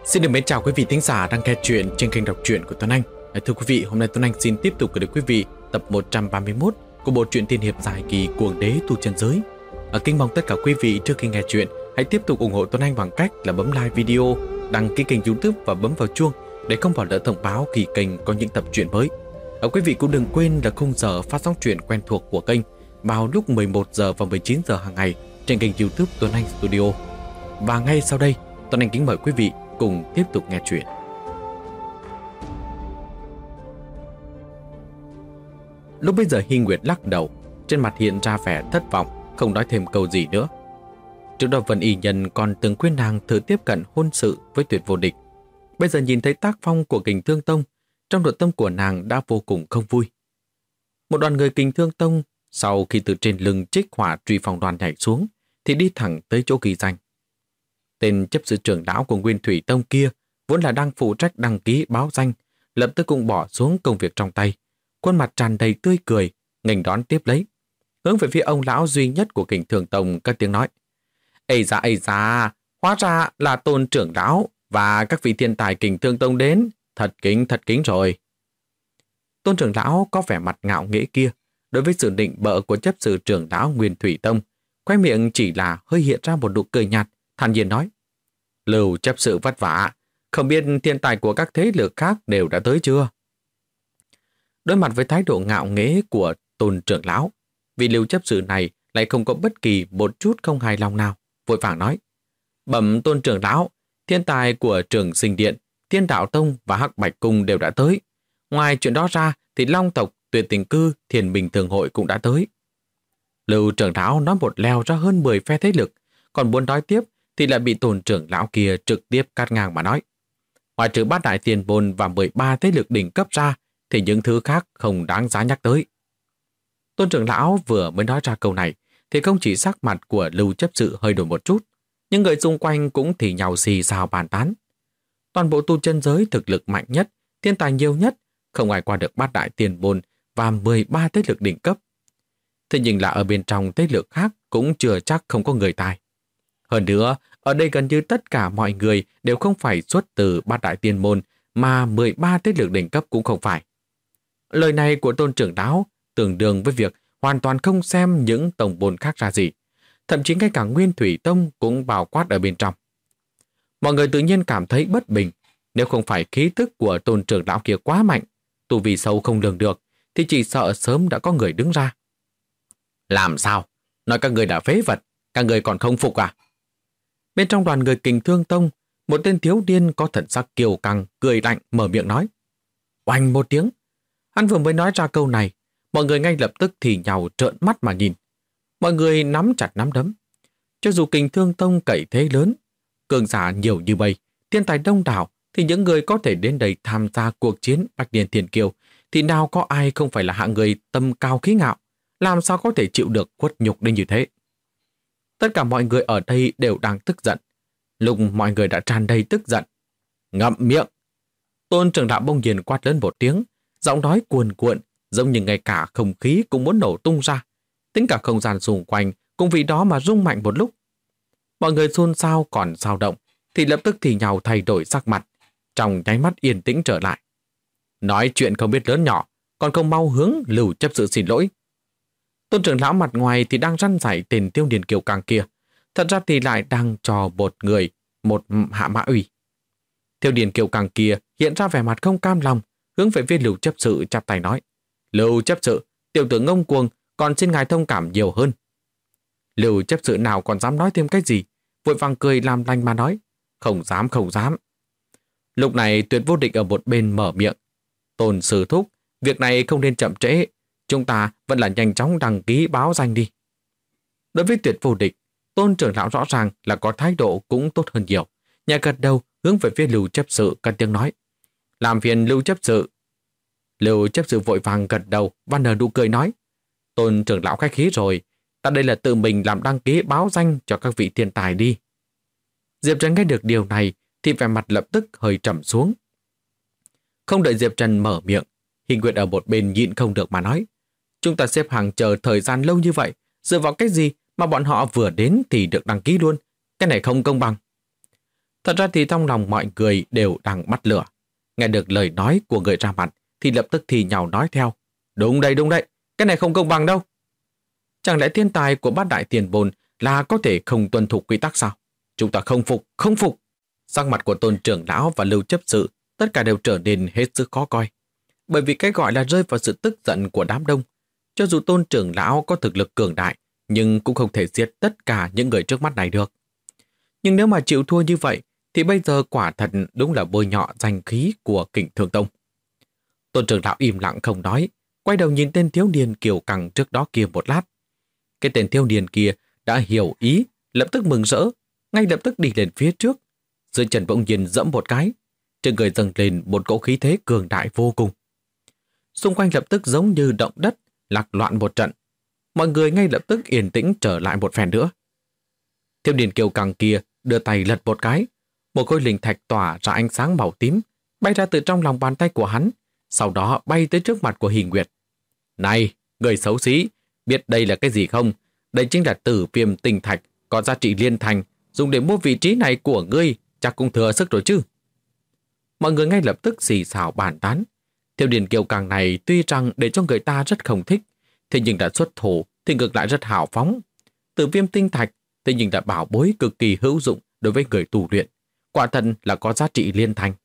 Xin được mến chào quý vị thính giả đang nghe chuyện trên kênh đọc truyện của Tuấn Anh. Thưa quý vị, hôm nay Tuấn Anh xin tiếp tục gửi đến quý vị tập 131 của bộ truyện tiên hiệp dài kỳ Cuồng Đế Tu Chân Giới. Kính mong tất cả quý vị trước khi nghe chuyện hãy tiếp tục ủng hộ Tuấn Anh bằng cách là bấm like video, đăng ký kênh YouTube và bấm vào chuông để không bỏ lỡ thông báo khi kênh có những tập truyện mới. Quý vị cũng đừng quên là khung giờ phát sóng truyện quen thuộc của kênh vào lúc 11 giờ và 19 giờ hàng ngày trên kênh YouTube Tuấn Anh Studio. Và ngay sau đây, Tuấn Anh kính mời quý vị cùng tiếp tục nghe chuyện. Lúc bây giờ Hy Nguyệt lắc đầu, trên mặt hiện ra vẻ thất vọng, không nói thêm câu gì nữa. Trước đó Vân Y Nhân còn từng khuyên nàng thử tiếp cận hôn sự với Tuyệt Vô Địch. Bây giờ nhìn thấy tác phong của Kình Thương Tông, trong nội tâm của nàng đã vô cùng không vui. Một đoàn người Kình Thương Tông sau khi từ trên lưng Trích Hỏa Truy Phong đoàn nhảy xuống thì đi thẳng tới chỗ ghi danh. Tên chấp sự trưởng lão của Nguyên Thủy Tông kia vốn là đang phụ trách đăng ký báo danh, lập tức cũng bỏ xuống công việc trong tay, khuôn mặt tràn đầy tươi cười, nghênh đón tiếp lấy, hướng về phía ông lão duy nhất của Kình Thương Tông cất tiếng nói: ây da, hóa ra là Tôn trưởng lão và các vị thiên tài Kình Thương Tông đến, thật kính rồi. Tôn trưởng lão có vẻ mặt ngạo nghễ kia, đối với sự định bợ của chấp sự trưởng lão Nguyên Thủy Tông, khóe miệng chỉ là hơi hiện ra một nụ cười nhạt, thản nhiên nói: Lưu chấp sự vất vả, không biết thiên tài của các thế lực khác đều đã tới chưa? Đối mặt với thái độ ngạo nghễ của Tôn trưởng lão, vị Lưu chấp sự này lại không có bất kỳ một chút không hài lòng nào, vội vàng nói: bẩm Tôn trưởng lão, thiên tài của Trường Sinh Điện, Thiên Đạo Tông và Hắc Bạch Cung đều đã tới. Ngoài chuyện đó ra thì Long tộc, Tuyệt Tình Cư, Thiền Bình Thường Hội cũng đã tới. Lưu trưởng lão nói một leo ra hơn 10 phe thế lực, còn muốn nói tiếp thì lại bị Tôn trưởng lão kia trực tiếp cắt ngang mà nói: ngoài trừ Bát Đại Tiền Bồn và 13 thế lực đỉnh cấp ra thì những thứ khác không đáng giá nhắc tới. Tôn trưởng lão vừa mới nói ra câu này thì không chỉ sắc mặt của Lưu chấp sự hơi đổi một chút, những người xung quanh cũng thì nhào xì xào bàn tán. Toàn bộ tu chân giới thực lực mạnh nhất, thiên tài nhiều nhất, không ai qua được Bát Đại Tiền Bồn và 13 thế lực đỉnh cấp. Thế nhưng là ở bên trong thế lực khác cũng chưa chắc không có người tài. Hơn nữa, ở đây gần như tất cả mọi người đều không phải xuất từ Bát Đại Tiên Môn, mà 13 thế lực đỉnh cấp cũng không phải. Lời này của Tôn trưởng lão tương đương với việc hoàn toàn không xem những tổng bồn khác ra gì. Thậm chí ngay cả Nguyên Thủy Tông cũng bao quát ở bên trong. Mọi người tự nhiên cảm thấy bất bình. Nếu không phải khí tức của Tôn trưởng lão kia quá mạnh, tu vi sâu không lường được, thì chỉ sợ sớm đã có người đứng ra. Làm sao? Nói các người đã phế vật, các người còn không phục à? Bên trong đoàn người Kình Thương Tông, một tên thiếu niên có thần sắc kiêu căng, cười lạnh mở miệng nói. Oanh một tiếng. Hắn vừa mới nói ra câu này, mọi người ngay lập tức thì nhào trợn mắt mà nhìn. Mọi người nắm chặt nắm đấm. Cho dù Kình Thương Tông cậy thế lớn, cường giả nhiều như vậy, thiên tài đông đảo, thì những người có thể đến đây tham gia cuộc chiến Bạch Điền Thiên Kiêu, thì nào có ai không phải là hạng người tâm cao khí ngạo, làm sao có thể chịu được khuất nhục đến như thế. Tất cả mọi người ở đây đều đang tức giận. Lúc mọi người đã tràn đầy tức giận. Ngậm miệng! Tôn trưởng lão bỗng nhiên quát lớn một tiếng, giọng nói cuồn cuộn, giống như ngay cả không khí cũng muốn nổ tung ra. Tính cả không gian xung quanh cũng vì đó mà rung mạnh một lúc. Mọi người xôn xao còn dao động, thì lập tức thì nhào thay đổi sắc mặt, trong nháy mắt yên tĩnh trở lại. Nói chuyện không biết lớn nhỏ, còn không mau hướng Lưu chấp sự xin lỗi. Tôn trưởng lão mặt ngoài thì đang răn dạy tên thiếu niên kiêu căng kia, thật ra thì lại đang cho một hạ mã uy. Thiếu niên kiêu căng kia hiện ra vẻ mặt không cam lòng, hướng về phía Lưu chấp sự chắp tay nói: Lưu chấp sự, tiểu tử ngông cuồng, còn xin ngài thông cảm nhiều hơn. Lưu chấp sự nào còn dám nói thêm cái gì, vội vàng cười làm lành mà nói: không dám. Lúc này Tuyệt Vô Địch ở một bên mở miệng: Tôn sư thúc, việc này không nên chậm trễ, chúng ta vẫn là nhanh chóng đăng ký báo danh đi. Đối với Tuyệt Vô Địch, Tôn trưởng lão rõ ràng là có thái độ cũng tốt hơn nhiều. Nhà gật đầu hướng về phía Lưu chấp sự cất tiếng nói: làm phiền Lưu chấp sự. Lưu chấp sự vội vàng gật đầu và nở nụ cười nói: Tôn trưởng lão khách khí rồi, ta đây là tự mình làm đăng ký báo danh cho các vị thiên tài đi. Diệp Trần nghe được điều này thì vẻ mặt lập tức hơi trầm xuống. Không đợi Diệp Trần mở miệng, Hy Nguyệt ở một bên nhịn không được mà nói: chúng ta xếp hàng chờ thời gian lâu như vậy, dựa vào cái gì mà bọn họ vừa đến thì được đăng ký luôn? Cái này không công bằng. Thật ra thì trong lòng mọi người đều đang bắt lửa. Nghe được lời nói của người ra mặt thì lập tức thì nhào nói theo. Đúng đây, cái này không công bằng đâu. Chẳng lẽ thiên tài của bát đại tiền bồn là có thể không tuân thủ quy tắc sao? Chúng ta không phục. Sắc mặt của Tôn trưởng lão và Lưu chấp sự tất cả đều trở nên hết sức khó coi. Bởi vì cái gọi là rơi vào sự tức giận của đám đông. Cho dù Tôn trưởng lão có thực lực cường đại, nhưng cũng không thể giết tất cả những người trước mắt này được. Nhưng nếu mà chịu thua như vậy, thì bây giờ quả thật đúng là bôi nhọ danh khí của Kình Thương Tông. Tôn trưởng lão im lặng không nói, quay đầu nhìn tên thiếu niên kiều căng trước đó kia một lát. Cái tên thiếu niên kia đã hiểu ý, lập tức mừng rỡ, ngay lập tức đi lên phía trước. Dưới chân bỗng nhiên dẫm một cái, trên người dâng lên một cỗ khí thế cường đại vô cùng. Xung quanh lập tức giống như động đất, lạc loạn một trận. Mọi người ngay lập tức yên tĩnh trở lại một phen nữa. Thiếu niên kiều căng kia đưa tay lật một cái, một khối linh thạch tỏa ra ánh sáng màu tím, bay ra từ trong lòng bàn tay của hắn, sau đó bay tới trước mặt của Hình Nguyệt. Này, người xấu xí, biết đây là cái gì không? Đây chính là tử viêm tinh thạch, có giá trị liên thành, dùng để mua vị trí này của ngươi, chắc cũng thừa sức rồi chứ. Mọi người ngay lập tức xì xào bàn tán. Thiếu niên kiều căng này tuy rằng để cho người ta rất không thích, thế nhưng đã xuất thủ thì ngược lại rất hào phóng. Tử viêm tinh thạch, thế nhưng đã bảo bối cực kỳ hữu dụng đối với người tu luyện. Quả thật là có giá trị liên thành.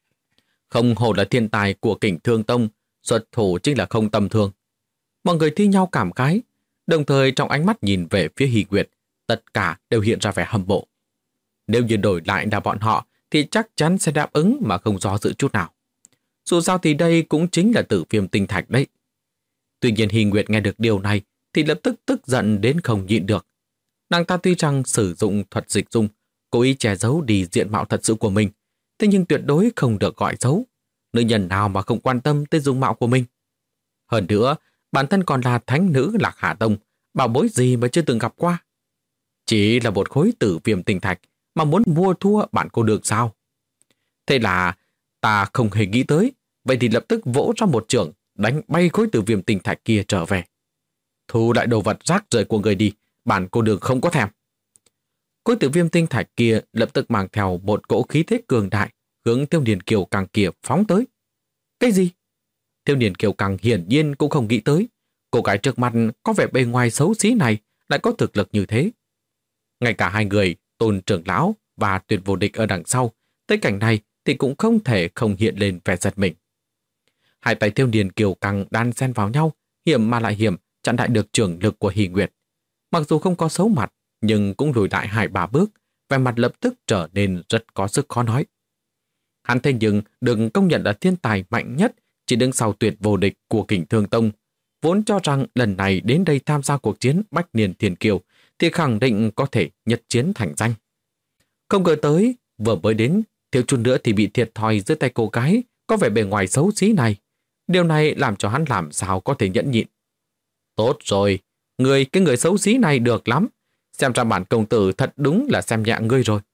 Không hổ là thiên tài của Kình Thương Tông, xuất thủ chính là không tầm thường. Mọi người thi nhau cảm khái, đồng thời trong ánh mắt nhìn về phía Hy Nguyệt, tất cả đều hiện ra vẻ hâm mộ. Nếu như đổi lại là bọn họ thì chắc chắn sẽ đáp ứng mà không do dự chút nào. Dù sao thì đây cũng chính là tử viêm tinh thạch đấy. Tuy nhiên Hy Nguyệt nghe được điều này thì lập tức tức giận đến không nhịn được. Nàng ta tuy rằng sử dụng thuật dịch dung, cố ý che giấu đi diện mạo thật sự của mình, thế nhưng tuyệt đối không được gọi xấu. Nữ nhân nào mà không quan tâm tới dung mạo của mình. Hơn nữa, bản thân còn là thánh nữ Lạc Hà Tông, bảo bối gì mà chưa từng gặp qua. Chỉ là một khối tử viêm tinh thạch mà muốn mua thua bạn cô được sao? Thế là ta không hề nghĩ tới, vậy thì lập tức vỗ ra một chưởng, đánh bay khối tử viêm tinh thạch kia trở về. Thu lại đồ vật rác rưởi của người đi, bản cô đường không có thèm. Khối tử viêm tinh thạch kia lập tức mang theo một cỗ khí thế cường đại, hướng thiếu niên kiều căng kia phóng tới. Cái gì? Thiếu niên kiều căng hiển nhiên cũng không nghĩ tới, cô gái trước mặt có vẻ bề ngoài xấu xí này lại có thực lực như thế. Ngay cả hai người, Tôn trưởng lão và Tuyệt vô địch ở đằng sau, tới cảnh này thì cũng không thể không hiện lên vẻ giật mình. Hai tay thiếu niên kiều căng đan xen vào nhau, hiểm mà lại hiểm, chặn lại được trường lực của Hy Nguyệt. Mặc dù không có xấu mặt, nhưng cũng lùi lại 2-3 bước, vẻ mặt lập tức trở nên rất có sức khó nói. Hắn thế nhưng đừng công nhận là thiên tài mạnh nhất, chỉ đứng sau Tuyệt vô địch của Kình Thương Tông, vốn cho rằng lần này đến đây tham gia cuộc chiến Bách Niên Thiên Kiều thì khẳng định có thể nhất chiến thành danh. Không ngờ tới, vừa mới đến, thiếu chút nữa thì bị thiệt thòi dưới tay cô gái có vẻ bề ngoài xấu xí này. Điều này làm cho hắn làm sao có thể nhẫn nhịn. Tốt rồi, cái người xấu xí này được lắm. Xem ra bản công tử thật đúng là xem nhẹ ngươi rồi.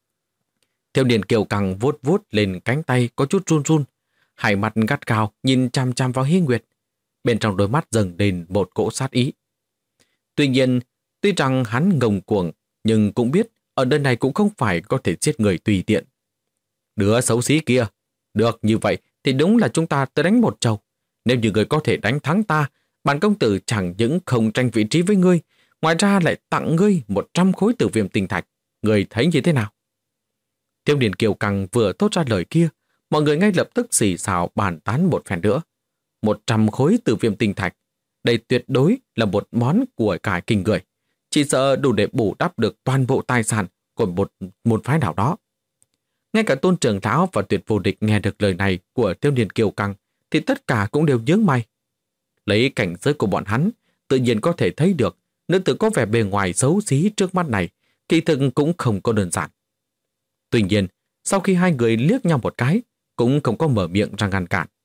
Thiếu niên kiều căng vuốt vuốt lên cánh tay có chút run run, hai mặt gắt gao nhìn chăm chăm vào Hy Nguyệt. Bên trong đôi mắt dâng lên một cỗ sát ý. Tuy nhiên, tuy rằng hắn ngông cuồng, nhưng cũng biết ở nơi này cũng không phải có thể giết người tùy tiện. Đứa xấu xí kia, được như vậy thì đúng là chúng ta tới đánh một trầu. Nếu như người có thể đánh thắng ta, bản công tử chẳng những không tranh vị trí với ngươi, ngoài ra lại tặng ngươi 100 khối tử viêm tinh thạch. Ngươi thấy như thế nào? Thiếu niên kiều căng vừa thốt ra lời kia, mọi người ngay lập tức xì xào bàn tán một phen nữa. 100 khối tử viêm tinh thạch, đây tuyệt đối là một món của cải kinh người, chỉ sợ đủ để bù đắp được toàn bộ tài sản của một môn phái nào đó. Ngay cả Tôn trưởng lão và Tuyệt vô địch nghe được lời này của thiếu niên kiều căng thì tất cả cũng đều nhướng mày. Lấy cảnh giới của bọn hắn, tự nhiên có thể thấy được nữ tử có vẻ bề ngoài xấu xí trước mắt này kỳ thực cũng không có đơn giản. Tuy nhiên, sau khi hai người liếc nhau một cái, cũng không có mở miệng ra ngăn cản.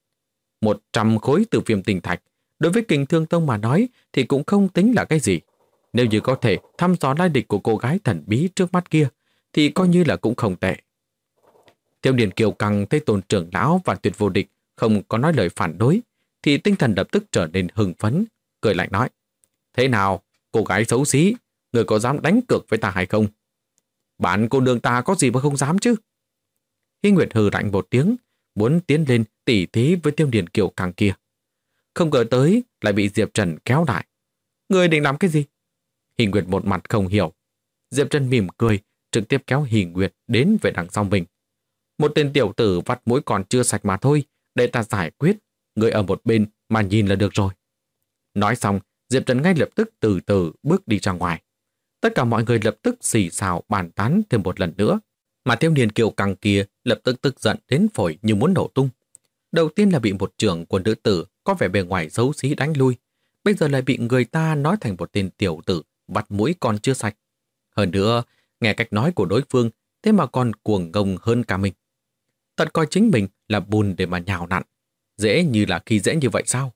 100 khối tử viêm tinh thạch, đối với Kình Thương Tông mà nói thì cũng không tính là cái gì. Nếu như có thể thăm dò lai lịch của cô gái thần bí trước mắt kia, thì coi như là cũng không tệ. Thiếu niên kiều căng thấy Tôn trưởng lão và Tuyệt vô địch không có nói lời phản đối, thì tinh thần lập tức trở nên hưng phấn, cười lạnh nói: Thế nào, cô gái xấu xí, người có dám đánh cược với ta hay không? Bạn cô nương ta có gì mà không dám chứ? Hy Nguyệt hừ lạnh một tiếng, muốn tiến lên tỉ thí với Tiêu Điền Kiều càng kia. Không ngờ tới lại bị Diệp Trần kéo lại. Ngươi định làm cái gì? Hy Nguyệt một mặt không hiểu. Diệp Trần mỉm cười, trực tiếp kéo Hy Nguyệt đến về đằng sau mình. Một tên tiểu tử vắt mũi còn chưa sạch mà thôi, để ta giải quyết. Ngươi ở một bên mà nhìn là được rồi. Nói xong, Diệp Trần ngay lập tức từ từ bước đi ra ngoài. Tất cả mọi người lập tức xì xào bàn tán thêm một lần nữa. Mà Tiêu Điền Kiều càng kia lập tức tức giận đến phổi như muốn nổ tung. Đầu tiên là bị một trưởng của nữ tử có vẻ bề ngoài xấu xí đánh lui. Bây giờ lại bị người ta nói thành một tên tiểu tử vặt mũi còn chưa sạch. Hơn nữa, nghe cách nói của đối phương, thế mà còn cuồng ngông hơn cả mình. Thật coi chính mình là bùn để mà nhào nặn. Dễ như là khi dễ như vậy sao?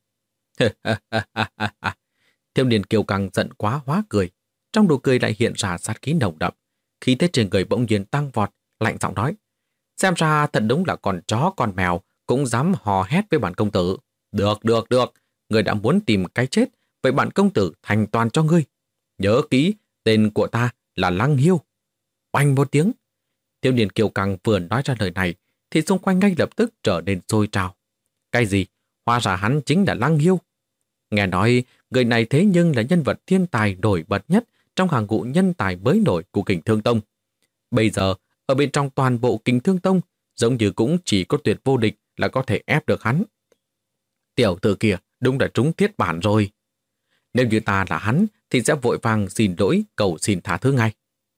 Tiêu Điền Kiều càng giận quá hóa cười. Trong nụ cười lại hiện ra sát khí nồng đậm. Khí thế trên người bỗng nhiên tăng vọt, lạnh giọng nói. Xem ra thật đúng là con chó con mèo cũng dám hò hét với bản công tử. Được. Người đã muốn tìm cái chết, vậy bản công tử thành toàn cho ngươi. Nhớ kỹ, tên của ta là Lăng Hiêu. Oanh một tiếng. Tiêu Điền Kiều càng vừa nói ra lời này, thì xung quanh ngay lập tức trở nên sôi trào. Cái gì? Hóa ra hắn chính là Lăng Hiêu. Nghe nói, người này thế nhưng là nhân vật thiên tài nổi bật nhất trong hàng ngũ nhân tài mới nổi của Kình Thương Tông. Bây giờ, ở bên trong toàn bộ Kình Thương Tông, giống như cũng chỉ có Tuyệt Vô Địch là có thể ép được hắn. Tiểu tử kia đúng là trúng thiết bản rồi. Nếu như ta là hắn, thì sẽ vội vàng xin lỗi, cầu xin tha thứ ngay.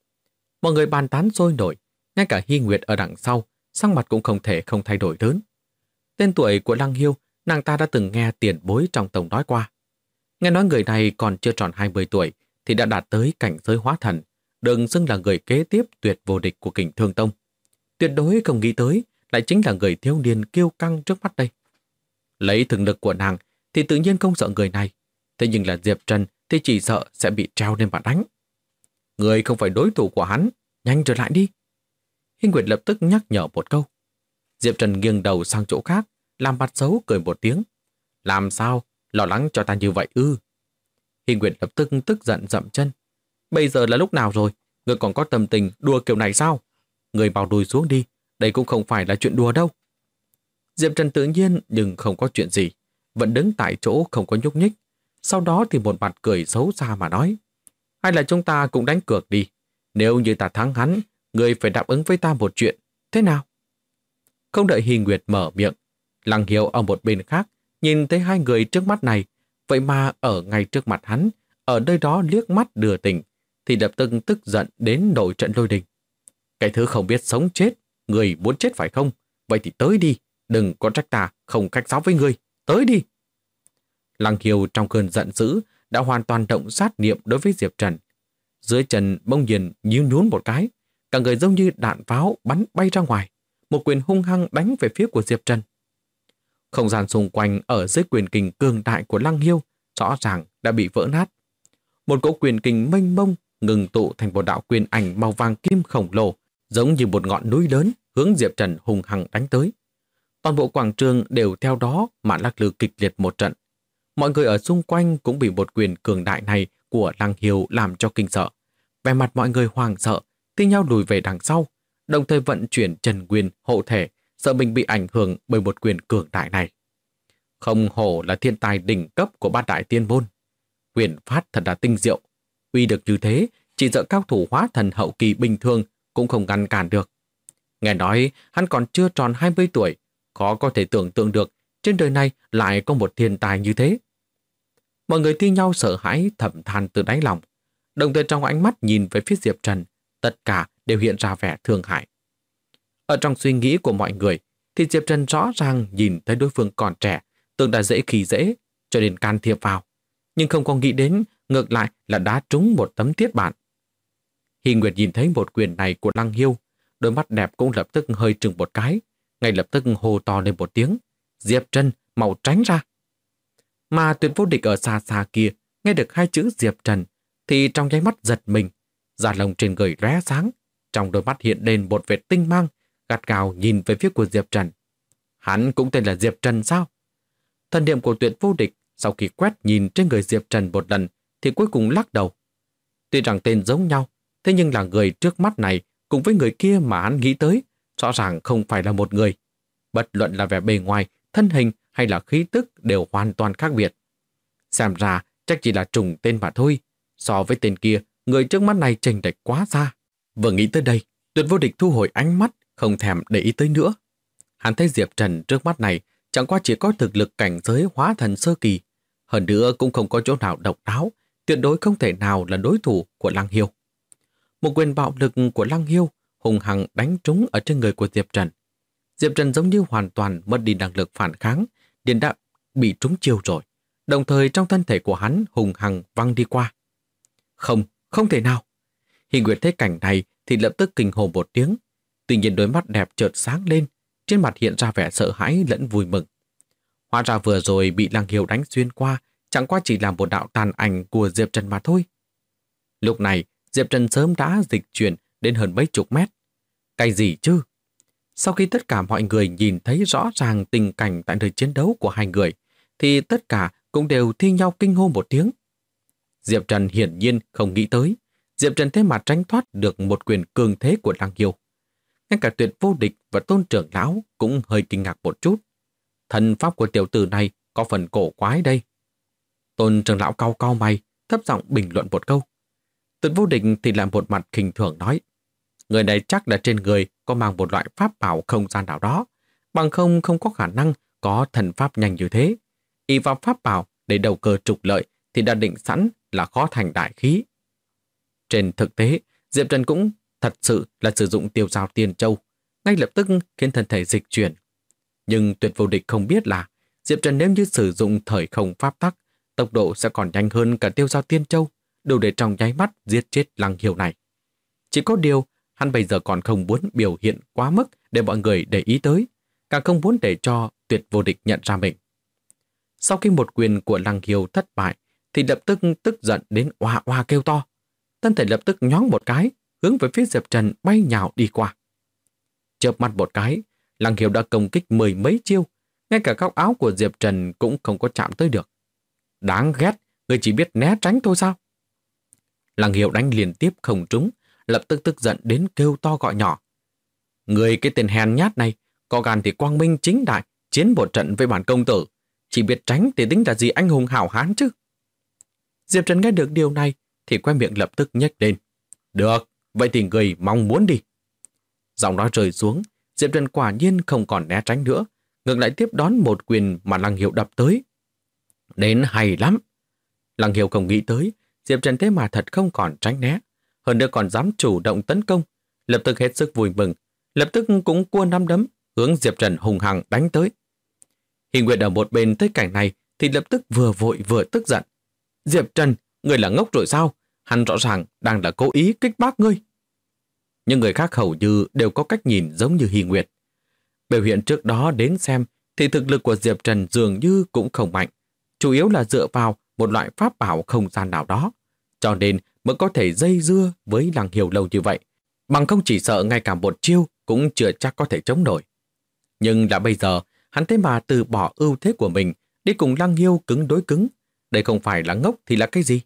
Mọi người bàn tán sôi nổi, ngay cả Hy Nguyệt ở đằng sau, sắc mặt cũng không thể không thay đổi lớn. Tên tuổi của Lăng Hiêu, nàng ta đã từng nghe tiền bối trong tông nói qua. Nghe nói người này còn chưa tròn 20 tuổi, thì đã đạt tới cảnh giới hóa thần, được xưng là người kế tiếp Tuyệt Vô Địch của Kình Thương Tông. Tuyệt đối không nghĩ tới, lại chính là người thiếu niên kiêu căng trước mắt đây. Lấy thực lực của nàng thì tự nhiên không sợ người này, thế nhưng là Diệp Trần thì chỉ sợ sẽ bị treo lên mà đánh. Người không phải đối thủ của hắn, nhanh trở lại đi. Hy Nguyệt lập tức nhắc nhở một câu. Diệp Trần nghiêng đầu sang chỗ khác, làm mặt xấu cười một tiếng. Làm sao? Lo lắng cho ta như vậy ư? Hy Nguyệt lập tức tức giận dậm chân. Bây giờ là lúc nào rồi? Người còn có tâm tình đùa kiểu này sao? Người bảo đùi xuống đi, đây cũng không phải là chuyện đùa đâu. Diệp Trần tự nhiên nhưng không có chuyện gì, vẫn đứng tại chỗ không có nhúc nhích. Sau đó thì một mặt cười xấu xa mà nói. Hay là chúng ta cũng đánh cược đi. Nếu như ta thắng hắn, người phải đáp ứng với ta một chuyện. Thế nào? Không đợi Hy Nguyệt mở miệng, Lăng Hiếu ở một bên khác nhìn thấy hai người trước mắt này, vậy mà ở ngay trước mặt hắn, ở nơi đó liếc mắt đưa tình, thì lập tức tức giận đến nổi trận lôi đình. Cái thứ không biết sống chết, người muốn chết phải không? Vậy thì tới đi, đừng có trách ta không khách sáo với người, tới đi. Lăng Hiếu trong cơn giận dữ đã hoàn toàn động sát niệm đối với Diệp Trần. Dưới chân bỗng nhiên nhún nhún một cái, cả người giống như đạn pháo bắn bay ra ngoài, một quyền hung hăng đánh về phía của Diệp Trần. Không gian xung quanh ở dưới quyền kình cường đại của Lăng Hiêu rõ ràng đã bị vỡ nát. Một cỗ quyền kình mênh mông ngừng tụ thành một đạo quyền ảnh màu vàng kim khổng lồ, giống như một ngọn núi lớn hướng Diệp Trần hung hăng đánh tới. Toàn bộ quảng trường đều theo đó mà lắc lư kịch liệt một trận. Mọi người ở xung quanh cũng bị một quyền cường đại này của Lăng Hiêu làm cho kinh sợ. Vẻ mặt mọi người hoảng sợ, thi nhau lùi về đằng sau, đồng thời vận chuyển chân nguyên hộ thể, sợ mình bị ảnh hưởng bởi một quyền cường đại này. Không hổ là thiên tài đỉnh cấp của bát đại tiên môn. Quyền phát thật là tinh diệu. Uy được như thế, chỉ sợ cao thủ hóa thần hậu kỳ bình thường cũng không ngăn cản được. Nghe nói hắn còn chưa tròn 20 tuổi, khó có thể tưởng tượng được trên đời này lại có một thiên tài như thế. Mọi người thi nhau sợ hãi thầm than từ đáy lòng, đồng thời trong ánh mắt nhìn về phía Diệp Trần, tất cả đều hiện ra vẻ thương hại. Ở trong suy nghĩ của mọi người, thì Diệp Trần rõ ràng nhìn thấy đối phương còn trẻ, tưởng đã dễ khi dễ, cho nên can thiệp vào. Nhưng không có nghĩ đến, ngược lại là đá trúng một tấm thiết bản. Hy Nguyệt nhìn thấy một quyền này của Lăng Hiêu, đôi mắt đẹp cũng lập tức hơi trừng một cái, ngay lập tức hô to lên một tiếng. Diệp Trần, mau tránh ra. Mà Tuyệt Vô Địch ở xa xa kia, nghe được hai chữ Diệp Trần, thì trong nháy mắt giật mình, da lông trên người lóe sáng, trong đôi mắt hiện lên một vệt tinh mang, gắt gao nhìn về phía của Diệp Trần. Hắn cũng tên là Diệp Trần sao? Thần niệm của Tuyệt Vô Địch sau khi quét nhìn trên người Diệp Trần một lần thì cuối cùng lắc đầu. Tuy rằng tên giống nhau, thế nhưng là người trước mắt này cùng với người kia mà hắn nghĩ tới, rõ ràng không phải là một người. Bất luận là vẻ bề ngoài, thân hình hay là khí tức đều hoàn toàn khác biệt. Xem ra chắc chỉ là trùng tên mà thôi. So với tên kia, người trước mắt này chênh lệch quá xa. Vừa nghĩ tới đây, Tuyệt Vô Địch thu hồi ánh mắt, không thèm để ý tới nữa. Hắn thấy Diệp Trần trước mắt này chẳng qua chỉ có thực lực cảnh giới hóa thần sơ kỳ, hơn nữa cũng không có chỗ nào độc đáo, tuyệt đối không thể nào là đối thủ của Lăng Hiêu. Một quyền bạo lực của Lăng Hiêu hùng hăng đánh trúng ở trên người của Diệp Trần. Diệp Trần giống như hoàn toàn mất đi năng lực phản kháng, liền đã bị trúng chiêu rồi. Đồng thời trong thân thể của hắn hùng hăng văng đi qua. Không, không thể nào. Hi Nguyệt thấy cảnh này thì lập tức kinh hồn một tiếng. Tuy nhiên đôi mắt đẹp chợt sáng lên, trên mặt hiện ra vẻ sợ hãi lẫn vui mừng. Hóa ra vừa rồi bị Lăng Hiêu đánh xuyên qua, chẳng qua chỉ là một đạo tàn ảnh của Diệp Trần mà thôi. Lúc này, Diệp Trần sớm đã dịch chuyển đến hơn mấy chục mét. Cái gì chứ? Sau khi tất cả mọi người nhìn thấy rõ ràng tình cảnh tại nơi chiến đấu của hai người, thì tất cả cũng đều thi nhau kinh hô một tiếng. Diệp Trần hiển nhiên không nghĩ tới, Diệp Trần thế mà tránh thoát được một quyền cường thế của Lăng Hiêu. Ngay cả Tuyệt Vô Địch và Tôn trưởng lão cũng hơi kinh ngạc một chút. Thần pháp của tiểu tử này có phần cổ quái đây. Tôn trưởng lão cau cau mày, thấp giọng bình luận một câu. Tuyệt Vô Địch thì làm một mặt khinh thường nói, người này chắc là trên người có mang một loại pháp bảo không gian nào đó, bằng không có khả năng có thần pháp nhanh như thế. Y vào pháp bảo để đầu cơ trục lợi thì đã định sẵn là khó thành đại khí. Trên thực tế, Diệp Trần cũng thật sự là sử dụng tiêu dao tiên châu, ngay lập tức khiến thân thể dịch chuyển. Nhưng Tuyệt Vô Địch không biết là Diệp Trần nếu như sử dụng thời không pháp tắc, tốc độ sẽ còn nhanh hơn cả tiêu dao tiên châu, đủ để trong nháy mắt giết chết Lăng Hiêu này. Chỉ có điều, hắn bây giờ còn không muốn biểu hiện quá mức để mọi người để ý tới, càng không muốn để cho Tuyệt Vô Địch nhận ra mình. Sau khi một quyền của Lăng Hiêu thất bại, thì lập tức tức giận đến oa oa kêu to. Thân thể lập tức nhoáng một cái, hướng về phía Diệp Trần bay nhào đi qua. Chớp mắt một cái, Lăng Hiêu đã công kích mười mấy chiêu, ngay cả góc áo của Diệp Trần cũng không có chạm tới được. Đáng ghét, người chỉ biết né tránh thôi sao? Lăng Hiêu đánh liên tiếp không trúng, lập tức tức giận đến kêu to gọi nhỏ. Người cái tên hèn nhát này, có gan thì quang minh chính đại, chiến một trận với bản công tử. Chỉ biết tránh thì tính là gì anh hùng hảo hán chứ? Diệp Trần nghe được điều này thì quay miệng lập tức nhếch lên. Được, vậy thì người mong muốn đi. Giọng nói rơi xuống, Diệp Trần quả nhiên không còn né tránh nữa, ngược lại tiếp đón một quyền mà Lăng Hiêu đập tới. Đến hay lắm. Lăng Hiêu không nghĩ tới, Diệp Trần thế mà thật không còn tránh né, hơn nữa còn dám chủ động tấn công, lập tức hết sức vui mừng, lập tức cũng cua nắm đấm, hướng Diệp Trần hùng hăng đánh tới. Hi Nguyệt ở một bên thấy cảnh này thì lập tức vừa vội vừa tức giận. Diệp Trần, người là ngốc rồi sao? Hắn rõ ràng đang là cố ý kích bác ngươi. Nhưng người khác hầu như đều có cách nhìn giống như Hi Nguyệt. Biểu hiện trước đó đến xem thì thực lực của Diệp Trần dường như cũng không mạnh, chủ yếu là dựa vào một loại pháp bảo không gian nào đó, cho nên mới có thể dây dưa với Lăng Hiêu lâu như vậy, bằng không chỉ sợ ngay cả một chiêu cũng chưa chắc có thể chống nổi. Nhưng đã bây giờ, hắn thế mà từ bỏ ưu thế của mình đi cùng Lăng Hiêu cứng đối cứng, đây không phải là ngốc thì là cái gì?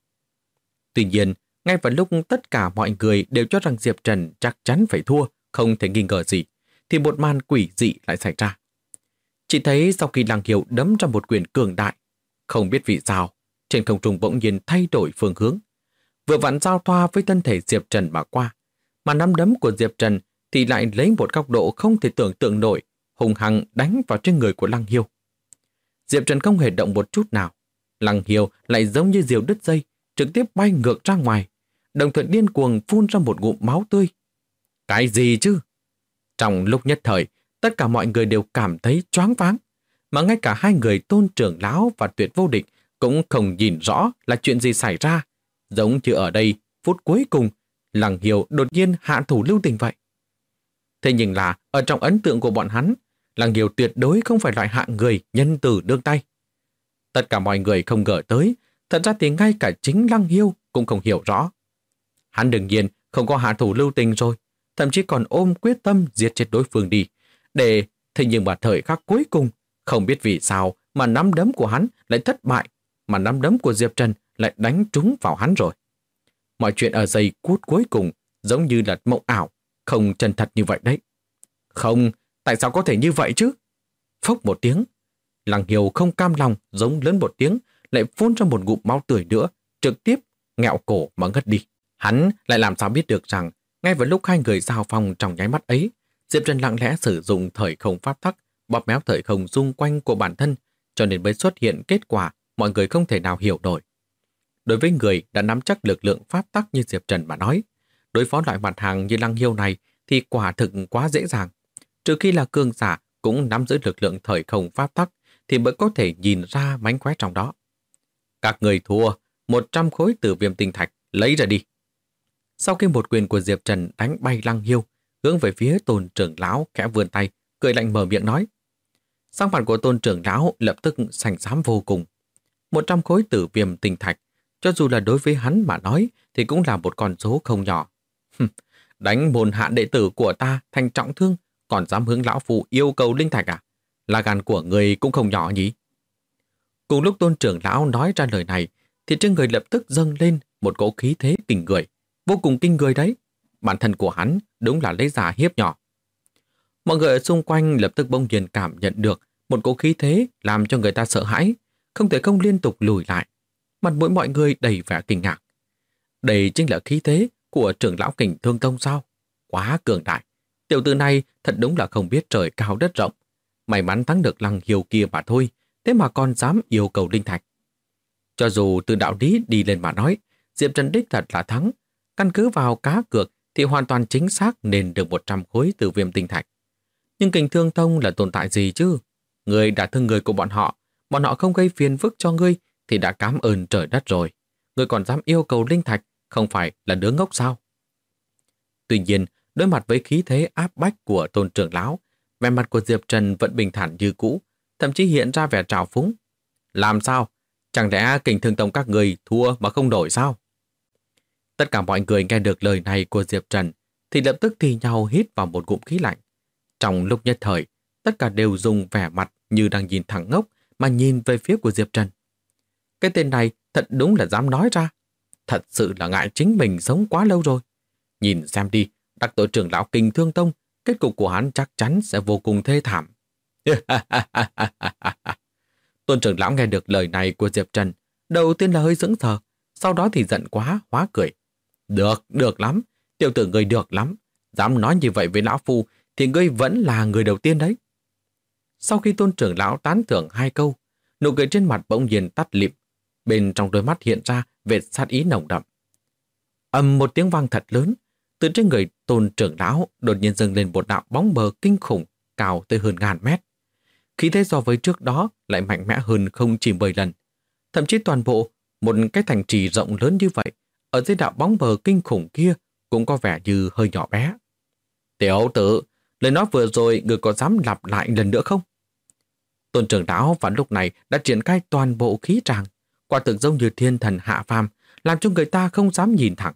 Tuy nhiên, ngay vào lúc tất cả mọi người đều cho rằng Diệp Trần chắc chắn phải thua, không thể nghi ngờ gì, thì một màn quỷ dị lại xảy ra. Chỉ thấy sau khi Lăng Hiêu đấm ra một quyền cường đại, không biết vì sao, trên không trung bỗng nhiên thay đổi phương hướng, vừa vặn giao thoa với thân thể Diệp Trần mà qua, mà nắm đấm của Diệp Trần thì lại lấy một góc độ không thể tưởng tượng nổi, hùng hăng đánh vào trên người của Lăng Hiêu. Diệp Trần không hề động một chút nào, Lăng Hiêu lại giống như diều đứt dây, trực tiếp bay ngược ra ngoài, đồng thời điên cuồng phun ra một ngụm máu tươi. Cái gì chứ? Trong lúc nhất thời, tất cả mọi người đều cảm thấy choáng váng, mà ngay cả hai người Tôn trưởng lão và Tuyệt Vô Địch cũng không nhìn rõ là chuyện gì xảy ra, giống như ở đây, phút cuối cùng, Lăng Hiêu đột nhiên hạ thủ lưu tình vậy. Thế nhưng là, ở trong ấn tượng của bọn hắn, Lăng Hiêu tuyệt đối không phải loại hạng người nhân từ nương tay. Tất cả mọi người không ngờ tới, thật ra thì ngay cả chính Lăng Hiêu cũng không hiểu rõ. Hắn đương nhiên không có hạ thủ lưu tình rồi, thậm chí còn ôm quyết tâm giết chết đối phương đi. Thế nhưng mà thời khắc cuối cùng, không biết vì sao mà nắm đấm của hắn lại thất bại, mà nắm đấm của Diệp Trần lại đánh trúng vào hắn rồi. Mọi chuyện ở giây phút cuối cùng giống như là mộng ảo, không chân thật như vậy đấy. Không, tại sao có thể như vậy chứ? Phốc một tiếng, Lăng Hiếu không cam lòng giống lớn một tiếng, lại phun ra một ngụm máu tươi nữa, trực tiếp nghẹo cổ mà ngất đi. Hắn lại làm sao biết được rằng, ngay vào lúc hai người giao phong trong nháy mắt ấy, Diệp Trần lặng lẽ sử dụng thời không pháp tắc, bóp méo thời không xung quanh của bản thân, cho nên mới xuất hiện kết quả mọi người không thể nào hiểu nổi. Đối với người đã nắm chắc lực lượng pháp tắc như Diệp Trần mà nói, đối phó loại mặt hàng như Lăng Hiêu này thì quả thực quá dễ dàng. Trừ khi là cường giả cũng nắm giữ lực lượng thời không pháp tắc thì mới có thể nhìn ra mánh khóe trong đó. Các người thua, 100 khối tử viêm tinh thạch, lấy ra đi. Sau khi một quyền của Diệp Trần đánh bay Lăng Hiêu, hướng về phía Tôn trưởng lão khẽ vươn tay, cười lạnh mở miệng nói. Sắc mặt của Tôn trưởng lão lập tức xanh xám vô cùng. 100 khối tử viêm tinh thạch, cho dù là đối với hắn mà nói thì cũng là một con số không nhỏ. Đánh môn hạ đệ tử của ta thành trọng thương, còn dám hướng lão phụ yêu cầu linh thạch à? Là gan của người cũng không nhỏ nhỉ? Cùng lúc Tôn trưởng lão nói ra lời này, thì trên người lập tức dâng lên một cỗ khí thế kinh người, vô cùng kinh người đấy. Bản thân của hắn đúng là lấy giả hiếp nhỏ. Mọi người ở xung quanh lập tức bỗng nhiên cảm nhận được một cỗ khí thế làm cho người ta sợ hãi, không thể không liên tục lùi lại. Mặt mũi mọi người đầy vẻ kinh ngạc. Đây chính là khí thế của trưởng lão Kình Thương Tông sao? Quá cường đại. Tiểu tử này thật đúng là không biết trời cao đất rộng. May mắn thắng được Lăng Hiêu kia mà thôi, thế mà còn dám yêu cầu linh thạch. Cho dù từ đạo lý đi lên mà nói, Diệp Trần đích thật là thắng. Căn cứ vào cá cược thì hoàn toàn chính xác nên được 100 khối tử viêm tinh thạch. Nhưng Kình Thương Tông là tồn tại gì chứ? Người đã thương người của bọn họ không gây phiền phức cho ngươi thì đã cảm ơn trời đất rồi. Ngươi còn dám yêu cầu linh thạch, không phải là đứa ngốc sao? Tuy nhiên, đối mặt với khí thế áp bách của Tôn trưởng lão, vẻ mặt của Diệp Trần vẫn bình thản như cũ, thậm chí hiện ra vẻ trào phúng. Làm sao? Chẳng lẽ Kình Thương Tông các người thua mà không đổi sao? Tất cả mọi người nghe được lời này của Diệp Trần thì lập tức thì nhau hít vào một ngụm khí lạnh. Trong lúc nhất thời, tất cả đều dùng vẻ mặt như đang nhìn thẳng ngốc mà nhìn về phía của Diệp Trần. Cái tên này thật đúng là dám nói ra. Thật sự là ngại chính mình sống quá lâu rồi. Nhìn xem đi, đắc tội trưởng lão Kình Thương Tông, kết cục của hắn chắc chắn sẽ vô cùng thê thảm. Tôn trưởng lão nghe được lời này của Diệp Trần, đầu tiên là hơi sững sờ, sau đó thì giận quá, hóa cười. Được lắm, tiểu tử ngươi được lắm. Dám nói như vậy với lão phu thì ngươi vẫn là người đầu tiên đấy. Sau khi Tôn trưởng lão tán thưởng 2 câu, nụ cười trên mặt bỗng nhiên tắt lịm, bên trong đôi mắt hiện ra vệt sát ý nồng đậm. Ầm một tiếng vang thật lớn, từ trên người Tôn trưởng lão đột nhiên dâng lên một đạo bóng mờ kinh khủng, cao tới hơn 1000 mét. Khí thế so với trước đó lại mạnh mẽ hơn không chỉ 10 lần. Thậm chí toàn bộ một cái thành trì rộng lớn như vậy, ở dưới đạo bóng mờ kinh khủng kia cũng có vẻ như hơi nhỏ bé. Tiểu tử, lời nói vừa rồi người có dám lặp lại lần nữa không? Tôn trưởng lão vào lúc này đã triển khai toàn bộ khí tràng, quả thực giống như thiên thần hạ phàm, làm cho người ta không dám nhìn thẳng.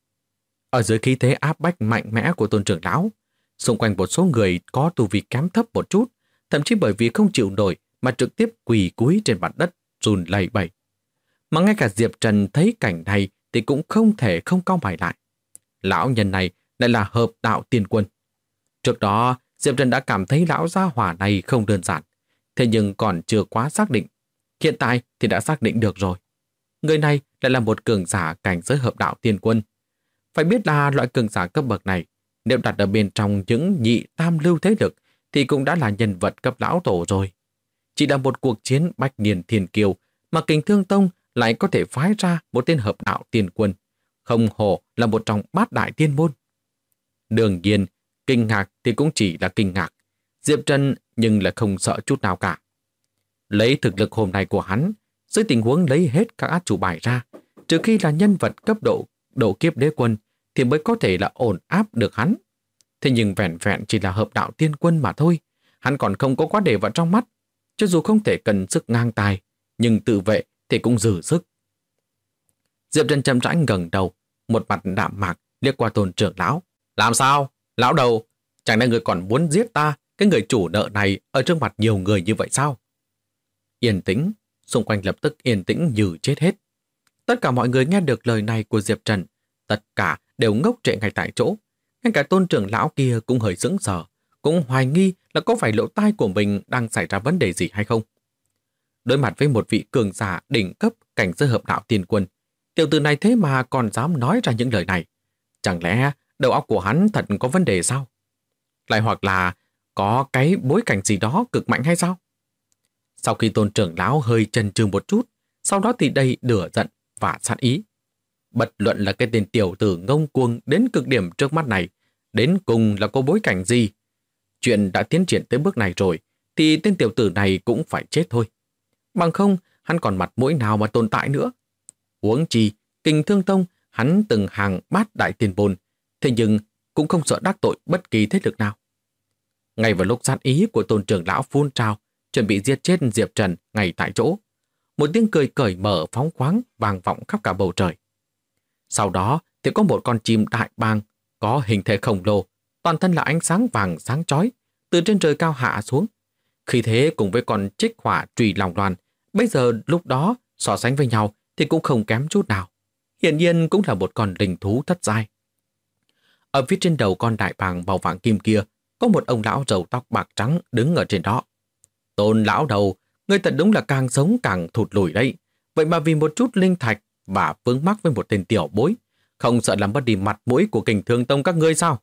Ở dưới khí thế áp bách mạnh mẽ của Tôn trưởng lão, xung quanh một số người có tu vi kém thấp một chút, thậm chí bởi vì không chịu nổi mà trực tiếp quỳ cúi trên mặt đất, run lẩy bẩy. Mà ngay cả Diệp Trần thấy cảnh này thì cũng không thể không cau mày lại. Lão nhân này lại là hợp đạo tiên quân. Trước đó, Diệp Trần đã cảm thấy lão gia hỏa này không đơn giản, thế nhưng còn chưa quá xác định. Hiện tại thì đã xác định được rồi. Người này lại là một cường giả cảnh giới hợp đạo tiên quân. Phải biết là loại cường giả cấp bậc này, nếu đặt ở bên trong những nhị tam lưu thế lực thì cũng đã là nhân vật cấp lão tổ rồi. Chỉ là một cuộc chiến bách niên thiên kiêu mà Kình Thương Tông lại có thể phái ra một tên hợp đạo tiên quân, không hổ là một trong 8 đại tiên môn. Đương nhiên, kinh ngạc thì cũng chỉ là kinh ngạc. Diệp Trần nhưng là không sợ chút nào cả. Lấy thực lực hôm nay của hắn, dưới tình huống lấy hết các át chủ bài ra, trừ khi là nhân vật cấp độ kiếp đế quân thì mới có thể là ổn áp được hắn. Thế nhưng vẹn vẹn chỉ là hợp đạo tiên quân mà thôi, hắn còn không có quá để vào trong mắt. Cho dù không thể cần sức ngang tài, nhưng tự vệ thì cũng dư sức. Diệp Trần chậm rãi ngẩng đầu, một mặt đạm mạc liếc qua Tôn trưởng lão. Làm sao? Lão đầu, chẳng lẽ người còn muốn giết ta, cái người chủ nợ này ở trước mặt nhiều người như vậy sao? Yên tĩnh, xung quanh lập tức yên tĩnh như chết hết. Tất cả mọi người nghe được lời này của Diệp Trần, tất cả đều ngốc trệ ngay tại chỗ. Ngay cả Tôn trưởng lão kia cũng hơi sững sờ, cũng hoài nghi là có phải lỗ tai của mình đang xảy ra vấn đề gì hay không. Đối mặt với một vị cường giả đỉnh cấp cảnh giới hợp đạo tiên quân, tiểu tử này thế mà còn dám nói ra những lời này. Chẳng lẽ đầu óc của hắn thật có vấn đề sao? Lại hoặc là có cái bối cảnh gì đó cực mạnh hay sao? Sau khi Tôn trưởng lão hơi chần chừ một chút, sau đó thì đầy lửa giận và sát ý. Bất luận là cái tên tiểu tử ngông cuồng đến cực điểm trước mắt này, đến cùng là có bối cảnh gì? Chuyện đã tiến triển tới bước này rồi, thì tên tiểu tử này cũng phải chết thôi. Bằng không, hắn còn mặt mũi nào mà tồn tại nữa. Huống chi, Kình Thương Tông, hắn từng hàng bát đại tiền bồn, thế nhưng cũng không sợ đắc tội bất kỳ thế lực nào. Ngay vào lúc sát ý của Tôn trưởng lão phun trào, chuẩn bị giết chết Diệp Trần ngay tại chỗ, một tiếng cười cởi mở phóng khoáng vang vọng khắp cả bầu trời. Sau đó thì có một con chim đại bàng có hình thể khổng lồ, toàn thân là ánh sáng vàng sáng chói, từ trên trời cao hạ xuống. Khi thế cùng với con trích hỏa trùy lòng loàn, bây giờ lúc đó so sánh với nhau thì cũng không kém chút nào. Hiển nhiên cũng là một con linh thú thất giai. Ở phía trên đầu con đại bàng màu vàng kim kia, có một ông lão râu tóc bạc trắng đứng ở trên đó. Tôn lão đầu, ngươi thật đúng là càng sống càng thụt lùi đấy. Vậy mà vì một chút linh thạch và vướng mắc với một tên tiểu bối, không sợ làm mất đi mặt mũi của Kình Thương Tông các ngươi sao?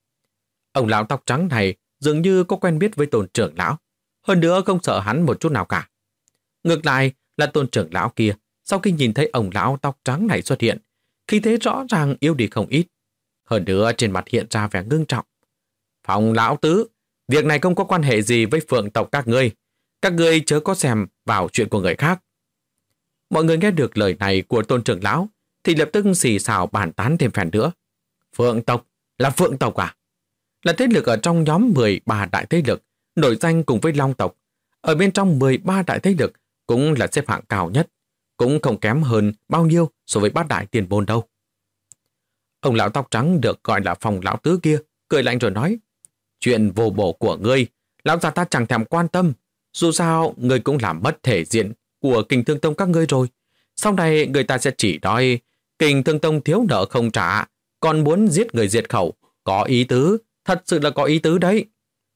Ông lão tóc trắng này dường như có quen biết với Tôn trưởng lão, hơn nữa không sợ hắn một chút nào cả. Ngược lại là Tôn trưởng lão kia, sau khi nhìn thấy ông lão tóc trắng này xuất hiện, khí thế rõ ràng yếu đi không ít. Hơn nữa trên mặt hiện ra vẻ ngưng trọng. Phòng lão tứ, việc này không có quan hệ gì với phượng tộc các ngươi chớ có xem vào chuyện của người khác. Mọi người nghe được lời này của Tôn trưởng lão thì lập tức xì xào bàn tán thêm phen nữa. Phượng tộc là phượng tộc à? Là thế lực ở trong nhóm 13 đại thế lực, nổi danh cùng với Long tộc. Ở bên trong 13 đại thế lực cũng là xếp hạng cao nhất, cũng không kém hơn bao nhiêu so với bát đại tiền bôn đâu. Ông lão tóc trắng được gọi là Phòng lão tứ kia cười lạnh rồi nói: chuyện vô bổ của ngươi, lão già ta chẳng thèm quan tâm. Dù sao, ngươi cũng làm mất thể diện của Kình Thương Tông các ngươi rồi. Sau này người ta sẽ chỉ nói Kình Thương Tông thiếu nợ không trả, còn muốn giết người diệt khẩu. Có ý tứ, thật sự là có ý tứ đấy.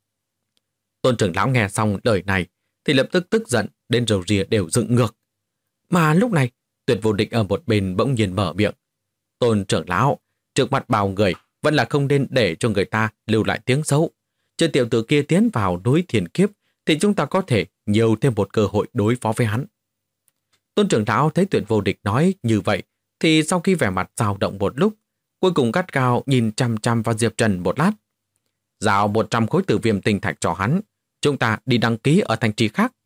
Tôn trưởng lão nghe xong lời này thì lập tức tức giận đến râu ria đều dựng ngược. Mà lúc này, Tuyệt Vô Địch ở một bên bỗng nhiên mở miệng. Tôn trưởng lão, trước mặt bao người vẫn là không nên để cho người ta lưu lại tiếng xấu. Chờ tiểu tử kia tiến vào núi Thiên Kiếp thì chúng ta có thể nhiều thêm một cơ hội đối phó với hắn. Tôn trưởng lão thấy Tuyệt Vô Địch nói như vậy thì sau khi vẻ mặt dao động một lúc, cuối cùng gắt gao nhìn chăm chăm vào Diệp Trần một lát. Giao 100 khối tử viêm tinh thạch cho hắn, chúng ta đi đăng ký ở thành trì khác.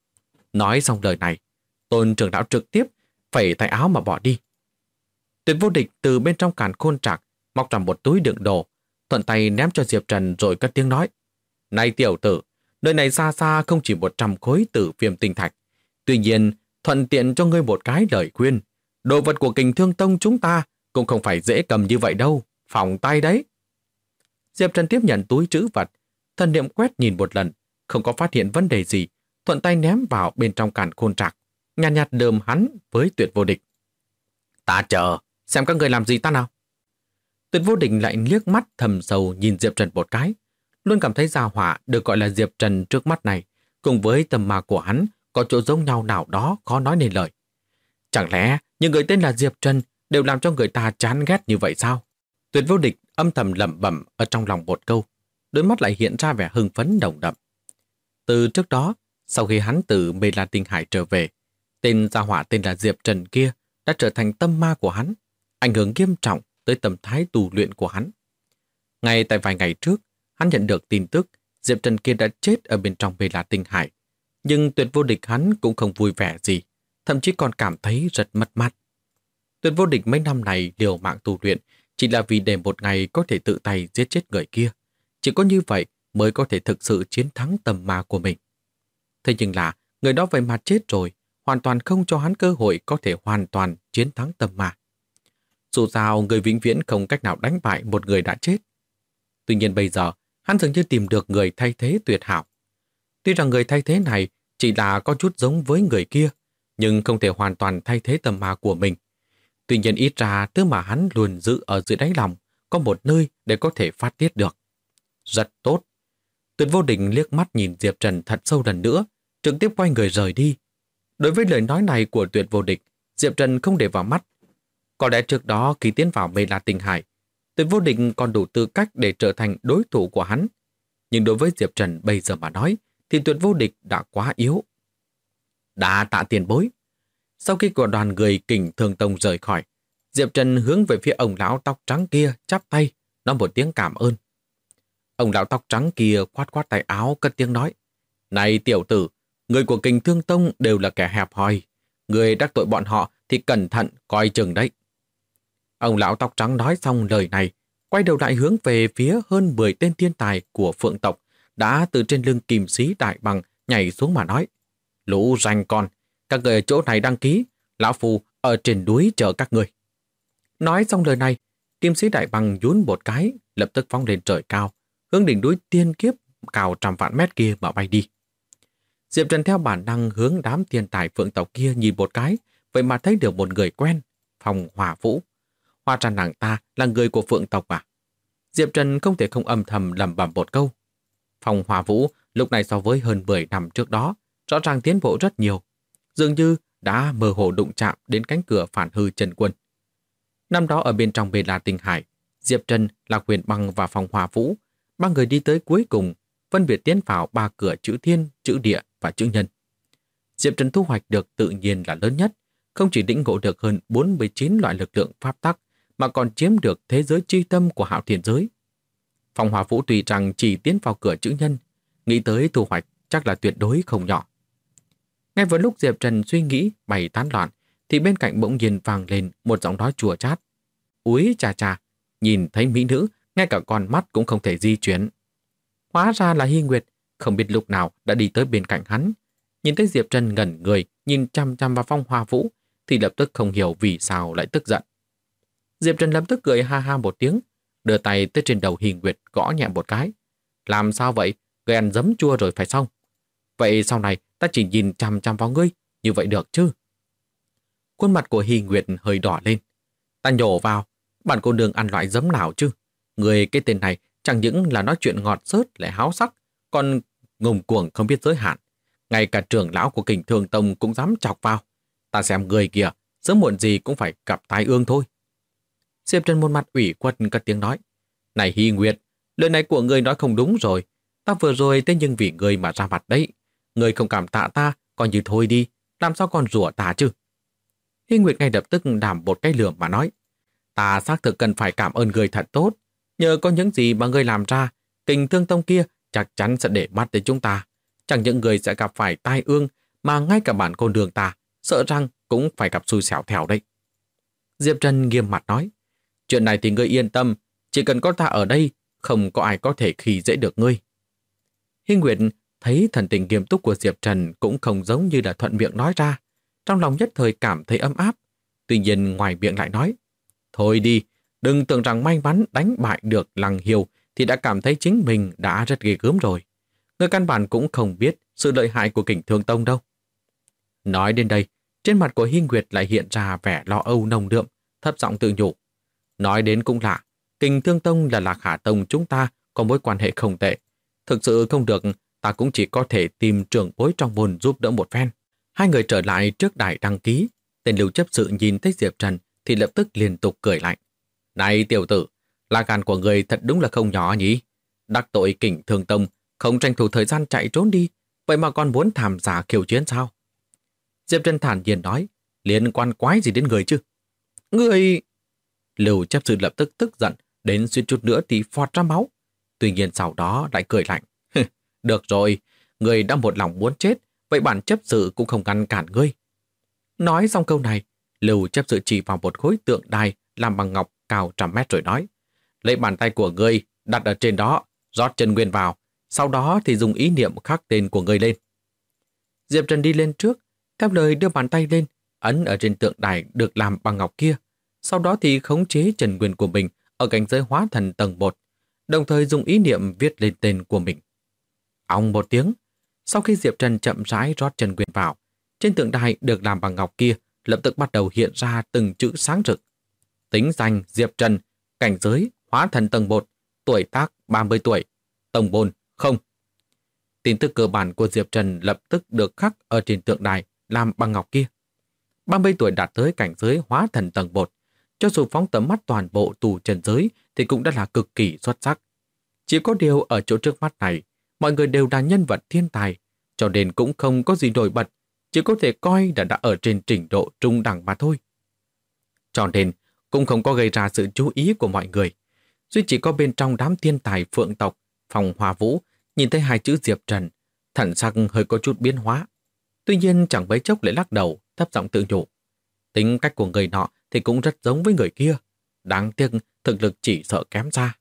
Nói xong lời này, Tôn trưởng lão trực tiếp phẩy tay áo mà bỏ đi. Tuyệt Vô Địch từ bên trong càn khôn trạc móc ra một túi đựng đồ, thuận tay ném cho Diệp Trần rồi cất tiếng nói: Này tiểu tử, nơi này xa xa không chỉ 100 khối tử viêm tinh thạch. Tuy nhiên, thuận tiện cho ngươi một cái lời khuyên. Đồ vật của Kình Thương Tông chúng ta cũng không phải dễ cầm như vậy đâu, phòng tay đấy. Diệp Trần tiếp nhận túi trữ vật, thần niệm quét nhìn một lần, không có phát hiện vấn đề gì, thuận tay ném vào bên trong càn khôn trạc, nhàn nhạt đờm hắn với Tuyệt Vô Địch. Ta chờ, xem các người làm gì ta nào. Tuyệt Vô Địch lại liếc mắt thầm sâu nhìn Diệp Trần một cái, luôn cảm thấy gia hỏa được gọi là Diệp Trần trước mắt này, cùng với tầm ma của hắn có chỗ giống nhau nào đó khó nói nên lời. Chẳng lẽ những người tên là Diệp Trần đều làm cho người ta chán ghét như vậy sao? Tuyệt Vô Địch âm thầm lẩm bẩm ở trong lòng một câu, đôi mắt lại hiện ra vẻ hưng phấn nồng đậm. Từ trước đó, sau khi hắn từ Mê La Tinh Hải trở về, tên gia hỏa tên là Diệp Trần kia đã trở thành tâm ma của hắn, ảnh hưởng nghiêm trọng tới tâm thái tu luyện của hắn. Ngay tại vài ngày trước, hắn nhận được tin tức Diệp Trần kia đã chết ở bên trong Mê La Tinh Hải, nhưng Tuyệt Vô Địch hắn cũng không vui vẻ gì, thậm chí còn cảm thấy rất mất mát. Tuyệt Vô Địch mấy năm này liều mạng tu luyện chỉ là vì để một ngày có thể tự tay giết chết người kia. Chỉ có như vậy mới có thể thực sự chiến thắng tầm ma của mình. Thế nhưng là người đó vậy mà chết rồi, hoàn toàn không cho hắn cơ hội có thể hoàn toàn chiến thắng tầm ma. Dù sao người vĩnh viễn không cách nào đánh bại một người đã chết. Tuy nhiên bây giờ hắn dường như tìm được người thay thế tuyệt hảo. Tuy rằng người thay thế này chỉ là có chút giống với người kia, nhưng không thể hoàn toàn thay thế tầm ma của mình. Tuy nhiên ít ra thứ mà hắn luôn giữ ở dưới đáy lòng có một nơi để có thể phát tiết được. Rất tốt. Tuyệt Vô Địch liếc mắt nhìn Diệp Trần thật sâu lần nữa, trực tiếp quay người rời đi. Đối với lời nói này của Tuyệt Vô Địch, Diệp Trần không để vào mắt. Có lẽ trước đó khi tiến vào Mê La Tinh Hải, Tuyệt Vô Địch còn đủ tư cách để trở thành đối thủ của hắn. Nhưng đối với Diệp Trần bây giờ mà nói, thì Tuyệt Vô Địch đã quá yếu. Đã tạ tiền bối. Sau khi của đoàn người Kình Thương Tông rời khỏi, Diệp Trần hướng về phía ông lão tóc trắng kia chắp tay, nói một tiếng cảm ơn. Ông lão tóc trắng kia khoát khoát tay áo cất tiếng nói: Này tiểu tử, người của Kình Thương Tông đều là kẻ hẹp hòi. Người đắc tội bọn họ thì cẩn thận, coi chừng đấy. Ông lão tóc trắng nói xong lời này, quay đầu lại hướng về phía hơn 10 tên thiên tài của Phượng tộc đã từ trên lưng Kim Sĩ Đại Bằng nhảy xuống mà nói: Lũ ranh con, các người ở chỗ này đăng ký, lão phu ở trên núi chờ các người. Nói xong lời này, Kim Sĩ Đại Bằng nhún một cái, lập tức phóng lên trời cao, hướng đỉnh núi tiên kiếp cao trăm vạn mét kia mà bay đi. Diệp Trần theo bản năng hướng đám thiên tài Phượng tộc kia nhìn một cái, vậy mà thấy được một người quen, Phong Hỏa Vũ. Hóa ra nàng ta là người của Phượng tộc à? Diệp Trần không thể không âm thầm lẩm bẩm một câu. Phong Hỏa Vũ lúc này so với hơn 10 năm trước đó, rõ ràng tiến bộ rất nhiều, dường như đã mơ hồ đụng chạm đến cánh cửa phản hư chân quân. Năm đó ở bên trong Mê La Tinh Hải, Diệp Trần, Lạc Huyền Băng và Phong Hỏa Vũ, ba người đi tới cuối cùng, phân biệt tiến vào 3 cửa chữ thiên, chữ địa và chữ nhân. Diệp Trần thu hoạch được tự nhiên là lớn nhất, không chỉ lĩnh ngộ được hơn 49 loại lực lượng pháp tắc, mà còn chiếm được thế giới chi tâm của Hạo Thiên giới. Phong Hỏa Vũ tùy rằng chỉ tiến vào cửa chữ nhân, nghĩ tới thu hoạch chắc là tuyệt đối không nhỏ. Ngay vào lúc Diệp Trần suy nghĩ bày tán loạn, thì bên cạnh bỗng nhiên vang lên một giọng nói chua chát. Úi chà chà, nhìn thấy mỹ nữ, ngay cả con mắt cũng không thể di chuyển. Hóa ra là Hy Nguyệt, không biết lúc nào đã đi tới bên cạnh hắn. Nhìn thấy Diệp Trần ngẩn người, nhìn chăm chăm vào Phong Hỏa Vũ, thì lập tức không hiểu vì sao lại tức giận. Diệp Trần lập tức cười ha ha một tiếng, đưa tay tới trên đầu Hy Nguyệt gõ nhẹ một cái. Làm sao vậy? Ngươi ăn giấm chua rồi phải không? Vậy sau này ta chỉ nhìn chăm chăm vào ngươi, như vậy được chứ? Khuôn mặt của Hy Nguyệt hơi đỏ lên. Ta nhổ vào, bản cô nương ăn loại giấm nào chứ? Người cái tên này chẳng những là nói chuyện ngọt xớt lại háo sắc, còn ngông cuồng không biết giới hạn. Ngay cả trưởng lão của Kình Thương Tông cũng dám chọc vào. Ta xem người kìa, sớm muộn gì cũng phải gặp tai ương thôi. Diệp Trần một mặt ủy khuất cất tiếng nói. Này Hy Nguyệt, lời này của ngươi nói không đúng rồi. Ta vừa rồi thế nhưng vì ngươi mà ra mặt đấy. Ngươi không cảm tạ ta, coi như thôi đi, làm sao còn rủa ta chứ? Hy Nguyệt ngay lập tức đảm một cái lườm mà nói. Ta xác thực cần phải cảm ơn ngươi thật tốt. Nhờ có những gì mà ngươi làm ra, Kình Thương Tông kia chắc chắn sẽ để mắt đến chúng ta. Chẳng những người sẽ gặp phải tai ương, mà ngay cả bản cô nương ta, sợ rằng cũng phải gặp xui xẻo theo đấy. Diệp Trần nghiêm mặt nói. Chuyện này thì ngươi yên tâm, chỉ cần có ta ở đây, không có ai có thể khi dễ được ngươi. Hy Nguyệt thấy thần tình nghiêm túc của Diệp Trần cũng không giống như là thuận miệng nói ra. Trong lòng nhất thời cảm thấy ấm áp. Tuy nhiên ngoài miệng lại nói. Thôi đi, đừng tưởng rằng may mắn đánh bại được Lăng Hiêu thì đã cảm thấy chính mình đã rất ghê gớm rồi. Người căn bản cũng không biết sự lợi hại của Kình Thương Tông đâu. Nói đến đây, trên mặt của Hy Nguyệt lại hiện ra vẻ lo âu nồng đượm, thấp giọng tự nhủ. Nói đến cũng lạ, Kình Thương Tông là Lạc Hà Tông chúng ta có mối quan hệ không tệ. Thực sự không được, ta cũng chỉ có thể tìm trưởng bối trong môn giúp đỡ một phen. Hai người trở lại trước đài đăng ký. Tên Lưu chấp sự nhìn thấy Diệp Trần thì lập tức liên tục cười lạnh. Này tiểu tử, lá gan của người thật đúng là không nhỏ nhỉ? Đắc tội Kình Thương Tông, không tranh thủ thời gian chạy trốn đi, vậy mà còn muốn tham gia khiêu chiến sao? Diệp Trần thản nhiên nói, liên quan quái gì đến người chứ? Người... Lưu chấp sự lập tức tức giận, đến suýt chút nữa thì phọt ra máu. Tuy nhiên sau đó lại cười lạnh. Được rồi, người đã một lòng muốn chết, vậy bản chấp sự cũng không ngăn cản ngươi. Nói xong câu này, Lưu chấp sự chỉ vào một khối tượng đài làm bằng ngọc cao trăm mét rồi nói. Lấy bàn tay của ngươi, đặt ở trên đó, rót chân nguyên vào, sau đó thì dùng ý niệm khắc tên của ngươi lên. Diệp Trần đi lên trước, theo lời đưa bàn tay lên, ấn ở trên tượng đài được làm bằng ngọc kia. Sau đó thì khống chế chân nguyên của mình ở cảnh giới hóa thần tầng 1, đồng thời dùng ý niệm viết lên tên của mình. Ong một tiếng, sau khi Diệp Trần chậm rãi rót chân nguyên vào, trên tượng đài được làm bằng ngọc kia lập tức bắt đầu hiện ra từng chữ sáng rực. Tính danh Diệp Trần, cảnh giới hóa thần tầng 1, tuổi tác 30 tuổi, tổng bồn không. Tin tức cơ bản của Diệp Trần lập tức được khắc ở trên tượng đài làm bằng ngọc kia. 30 tuổi đạt tới cảnh giới hóa thần tầng 1, cho dù phóng tầm mắt toàn bộ tù trần giới thì cũng đã là cực kỳ xuất sắc. Chỉ có điều ở chỗ trước mắt này, mọi người đều là nhân vật thiên tài, cho nên cũng không có gì nổi bật, chỉ có thể coi là đã ở trên trình độ trung đẳng mà thôi. Cho nên cũng không có gây ra sự chú ý của mọi người. Duy chỉ có bên trong đám thiên tài phượng tộc, Phòng Hoa Vũ, nhìn thấy hai chữ Diệp Trần, thần sắc hơi có chút biến hóa. Tuy nhiên chẳng mấy chốc lại lắc đầu, thấp giọng tự nhủ. Tính cách của người nọ thì cũng rất giống với người kia. Đáng tiếc thực lực chỉ sợ kém xa.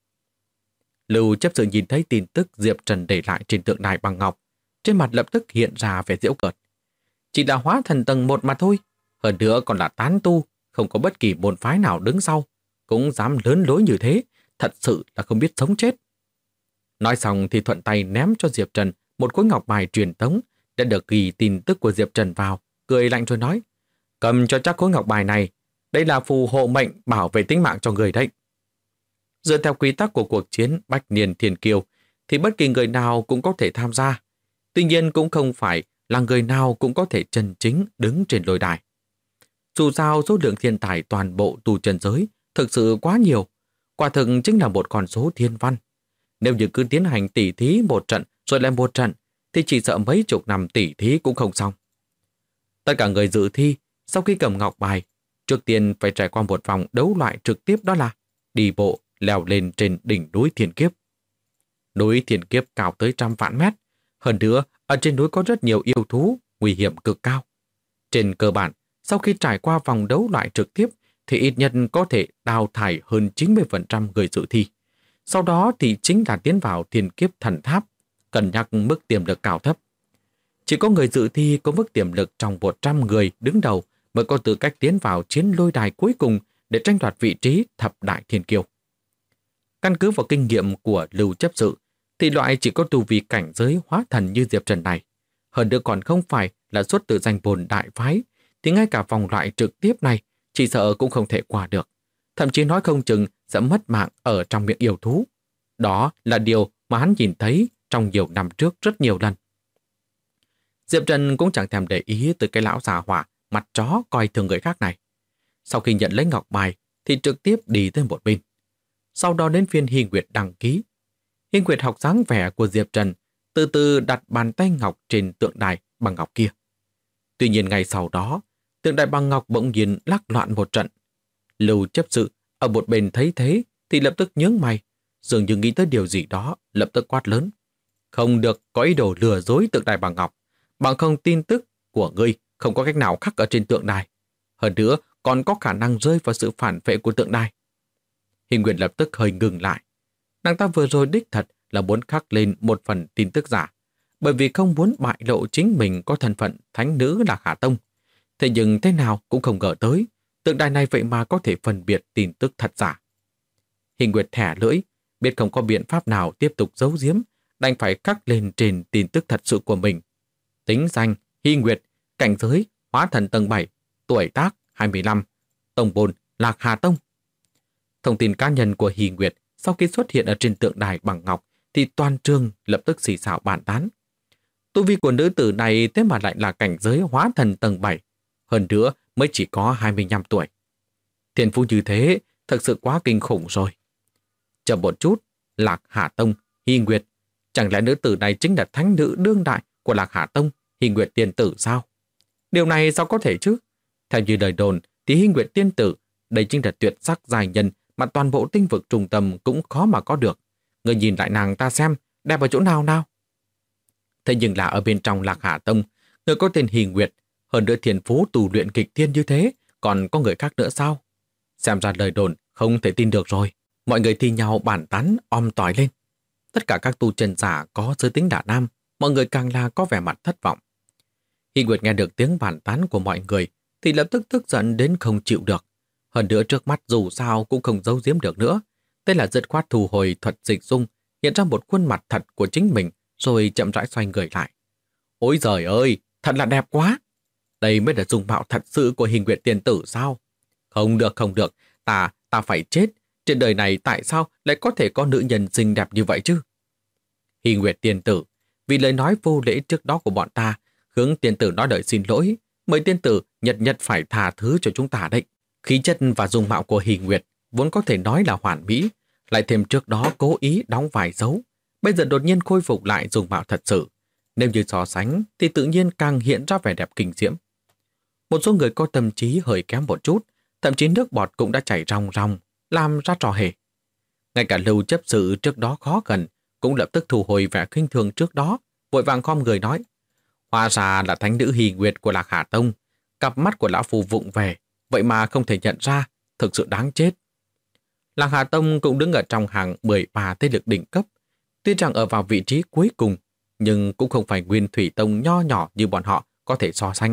Lưu chấp sự nhìn thấy tin tức Diệp Trần để lại trên tượng đài bằng ngọc, trên mặt lập tức hiện ra vẻ giễu cợt. Chỉ là hóa thần tầng 1 mà thôi, hơn nữa còn là tán tu, không có bất kỳ môn phái nào đứng sau, cũng dám lớn lối như thế, thật sự là không biết sống chết. Nói xong thì thuận tay ném cho Diệp Trần một khối ngọc bài truyền tống đã được ghi tin tức của Diệp Trần vào, cười lạnh rồi nói, cầm cho chắc khối ngọc bài này, đây là phù hộ mệnh bảo vệ tính mạng cho người đấy. Dựa theo quy tắc của cuộc chiến Bách Niên Thiên Kiêu thì bất kỳ người nào cũng có thể tham gia. Tuy nhiên cũng không phải là người nào cũng có thể chân chính đứng trên lôi đài. Dù sao số lượng thiên tài toàn bộ tu chân giới thực sự quá nhiều, quả thực chính là một con số thiên văn. Nếu như cứ tiến hành tỉ thí một trận rồi lại một trận thì chỉ sợ mấy chục năm tỉ thí cũng không xong. Tất cả người dự thi sau khi cầm ngọc bài trước tiên phải trải qua một vòng đấu loại trực tiếp, đó là đi bộ leo lên trên đỉnh núi Thiên Kiếp. Núi Thiên Kiếp cao tới 100 vạn mét. Hơn nữa, ở trên núi có rất nhiều yêu thú, nguy hiểm cực cao. Trên cơ bản, sau khi trải qua vòng đấu loại trực tiếp, thì ít nhất có thể đào thải hơn 90% người dự thi. Sau đó thì chính là tiến vào Thiên Kiếp thần tháp, cân nhắc mức tiềm lực cao thấp. Chỉ có người dự thi có mức tiềm lực trong 100 người đứng đầu mới có tư cách tiến vào chiến lôi đài cuối cùng để tranh đoạt vị trí thập đại thiên kiêu. Căn cứ vào kinh nghiệm của Lưu chấp sự, thì loại chỉ có tu vi cảnh giới hóa thần như Diệp Trần này, hơn nữa còn không phải là xuất từ danh bồn đại phái, thì ngay cả vòng loại trực tiếp này chỉ sợ cũng không thể qua được. Thậm chí nói không chừng sẽ mất mạng ở trong miệng yêu thú. Đó là điều mà hắn nhìn thấy trong nhiều năm trước rất nhiều lần. Diệp Trần cũng chẳng thèm để ý tới cái lão già hỏa mặt chó coi thường người khác này. Sau khi nhận lấy ngọc bài thì trực tiếp đi tới một bên. Sau đó đến phiên Hy Nguyệt đăng ký. Hy Nguyệt học dáng vẻ của Diệp Trần, từ từ đặt bàn tay ngọc trên tượng đài bằng ngọc kia. Tuy nhiên ngay sau đó, tượng đài bằng ngọc bỗng nhiên lắc loạn một trận. Lưu chấp sự ở một bên thấy thế thì lập tức nhướng mày, dường như nghĩ tới điều gì đó, lập tức quát lớn. Không được có ý đồ lừa dối tượng đài bằng ngọc, bằng không tin tức của ngươi không có cách nào khắc ở trên tượng đài. Hơn nữa còn có khả năng rơi vào sự phản vệ của tượng đài. Hy Nguyệt lập tức hơi ngừng lại. Nàng ta vừa rồi đích thật là muốn khắc lên một phần tin tức giả, bởi vì không muốn bại lộ chính mình có thân phận thánh nữ Lạc Hà Tông. Thế nhưng thế nào cũng không ngờ tới, tượng đài này vậy mà có thể phân biệt tin tức thật giả. Hy Nguyệt thẻ lưỡi, biết không có biện pháp nào tiếp tục giấu giếm, đành phải khắc lên trên tin tức thật sự của mình. Tính danh Hy Nguyệt, cảnh giới hóa thần tầng 7, tuổi tác 25, tông bồn Lạc Hà Tông. Thông tin cá nhân của Hy Nguyệt sau khi xuất hiện ở trên tượng đài bằng ngọc thì toàn trường lập tức xì xào bàn tán. Tu vi của nữ tử này thế mà lại là cảnh giới hóa thần tầng 7, hơn nữa mới chỉ có 25 tuổi. Thiên phú như thế thật sự quá kinh khủng rồi. Chờ một chút, Lạc Hà Tông, Hy Nguyệt, chẳng lẽ nữ tử này chính là thánh nữ đương đại của Lạc Hà Tông, Hy Nguyệt tiên tử sao? Điều này sao có thể chứ? Theo như lời đồn thì Hy Nguyệt tiên tử, đây chính là tuyệt sắc giai nhân mà toàn bộ tinh vực trung tâm cũng khó mà có được. Người nhìn lại nàng ta xem, đẹp ở chỗ nào nào? Thế nhưng là ở bên trong Lạc Hà Tông, người có tên Hy Nguyệt, hơn nữa thiên phú tu luyện kịch thiên như thế, còn có người khác nữa sao? Xem ra lời đồn không thể tin được rồi. Mọi người thi nhau bàn tán om tỏi lên. Tất cả các tu chân giả có giới tính đả nam, mọi người càng là có vẻ mặt thất vọng. Hy Nguyệt nghe được tiếng bàn tán của mọi người thì lập tức tức giận đến không chịu được. Hơn nữa trước mắt dù sao cũng không giấu giếm được nữa. Đây là dứt khoát thu hồi thuật dịch dung, hiện ra một khuôn mặt thật của chính mình, rồi chậm rãi xoay người lại. Ôi giời ơi, thật là đẹp quá! Đây mới là dung mạo thật sự của Hy Nguyệt tiên tử sao? Không được, ta phải chết. Trên đời này tại sao lại có thể có nữ nhân xinh đẹp như vậy chứ? Hy Nguyệt tiên tử, vì lời nói vô lễ trước đó của bọn ta, hướng tiên tử nói lời xin lỗi, mời tiên tử nhất phải tha thứ cho chúng ta đấy. Khí chất và dung mạo của Hy Nguyệt vốn có thể nói là hoàn mỹ, lại thêm trước đó cố ý đóng vài dấu, bây giờ đột nhiên khôi phục lại dung mạo thật sự. Nếu như so sánh thì tự nhiên càng hiện ra vẻ đẹp kinh diễm. Một số người có tâm trí hơi kém một chút, thậm chí nước bọt cũng đã chảy ròng ròng, làm ra trò hề. Ngay cả Lưu chấp sự trước đó khó gần, cũng lập tức thu hồi vẻ khinh thường trước đó, vội vàng khom người nói: hóa ra là thánh nữ Hy Nguyệt của Lạc Hà Tông, cặp mắt của lão phù vụng về, vậy mà không thể nhận ra, thực sự đáng chết. Lạc Hà Tông cũng đứng ở trong hàng 13 thế lực đỉnh cấp, tuy rằng ở vào vị trí cuối cùng, nhưng cũng không phải Nguyên Thủy Tông nho nhỏ như bọn họ có thể so sánh.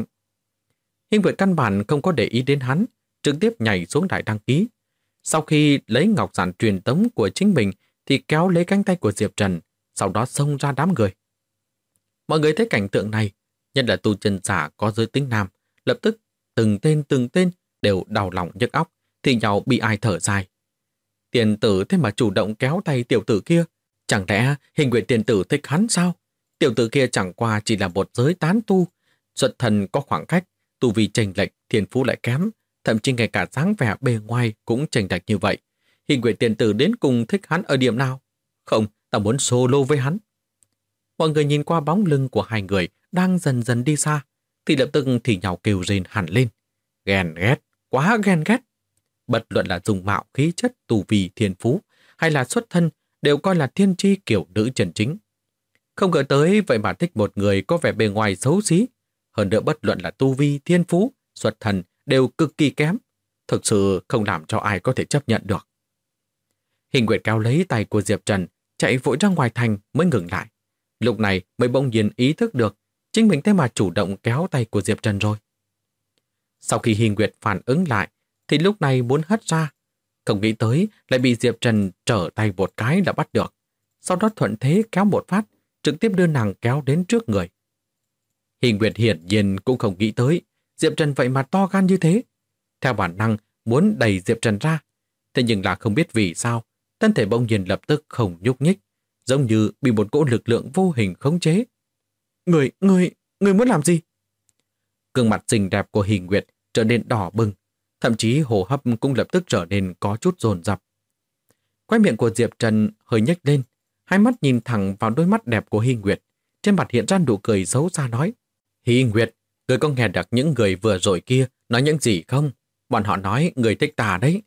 Hy Nguyệt căn bản không có để ý đến hắn, trực tiếp nhảy xuống đài đăng ký. Sau khi lấy ngọc giản truyền tống của chính mình thì kéo lấy cánh tay của Diệp Trần, sau đó xông ra đám người. Mọi người thấy cảnh tượng này, nhất là tu chân giả có giới tính nam, lập tức từng tên đều đau lòng nhức óc, thì nhau bị ai thở dài. Tiền tử thế mà chủ động kéo tay tiểu tử kia, chẳng lẽ Hình Nguyệt tiền tử thích hắn sao? Tiểu tử kia chẳng qua chỉ là một giới tán tu, xuất thần có khoảng cách, tu vi chênh lệch, thiên phú lại kém, thậm chí ngay cả dáng vẻ bề ngoài cũng chênh lệch như vậy. Hình Nguyệt tiền tử đến cùng thích hắn ở điểm nào? Không, ta muốn solo với hắn. Mọi người nhìn qua bóng lưng của hai người đang dần dần đi xa, thì lập tức thì nhau kêu rên hẳn lên. Ghen ghét, quá ghen ghét. Bất luận là dung mạo, khí chất, tu vi, thiên phú hay là xuất thân đều coi là thiên chi kiểu nữ chân chính. Không ngờ tới vậy mà thích một người có vẻ bề ngoài xấu xí. Hơn nữa bất luận là tu vi, thiên phú, xuất thân đều cực kỳ kém. Thực sự không làm cho ai có thể chấp nhận được. Hình Nguyệt kéo lấy tay của Diệp Trần, chạy vội ra ngoài thành mới ngừng lại. Lúc này mới bỗng nhiên ý thức được chính mình thế mà chủ động kéo tay của Diệp Trần rồi. Sau khi Hình Nguyệt phản ứng lại thì lúc này muốn hất ra. Không nghĩ tới lại bị Diệp Trần trở tay một cái đã bắt được. Sau đó thuận thế kéo một phát, trực tiếp đưa nàng kéo đến trước người. Hình Nguyệt hiển nhiên cũng không nghĩ tới Diệp Trần vậy mà to gan như thế. Theo bản năng muốn đẩy Diệp Trần ra, thế nhưng là không biết vì sao thân thể bỗng nhiên lập tức không nhúc nhích, giống như bị một cỗ lực lượng vô hình khống chế. Người muốn làm gì? Gương mặt xinh đẹp của Hình Nguyệt trở nên đỏ bừng, thậm chí hô hấp cũng lập tức trở nên có chút dồn dập. Khóe miệng của Diệp Trần hơi nhếch lên, hai mắt nhìn thẳng vào đôi mắt đẹp của Hình Nguyệt, trên mặt hiện ra nụ cười xấu xa nói: Hình Nguyệt, người có nghe được những người vừa rồi kia nói những gì không? Bọn họ nói người thích ta đấy.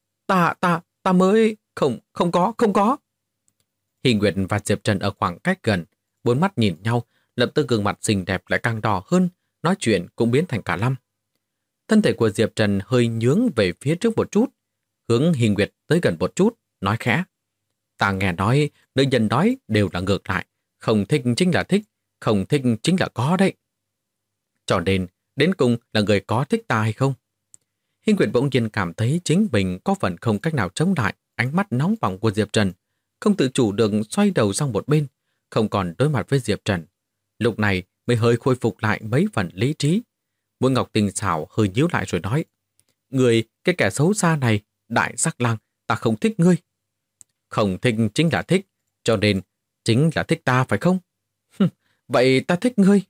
Ta mới... Không có. Hình Nguyệt và Diệp Trần ở khoảng cách gần, bốn mắt nhìn nhau, lập tức gương mặt xinh đẹp lại càng đỏ hơn, nói chuyện cũng biến thành cả lăm. Thân thể của Diệp Trần hơi nhướng về phía trước một chút, hướng Hình Nguyệt tới gần một chút, nói khẽ: Ta nghe nói, nữ nhân nói đều là ngược lại, không thích chính là thích, không thích chính là có đấy. Cho nên, đến cùng là người có thích ta hay không? Hình Nguyệt bỗng nhiên cảm thấy chính mình có phần không cách nào chống lại ánh mắt nóng bỏng của Diệp Trần, không tự chủ được xoay đầu sang một bên, không còn đối mặt với Diệp Trần. Lúc này mới hơi khôi phục lại mấy phần lý trí. Mũi ngọc tinh xảo hơi nhíu lại rồi nói: Người, cái kẻ xấu xa này, đại sắc lang, ta không thích ngươi. Không thích chính là thích, cho nên chính là thích ta phải không? Vậy ta thích ngươi.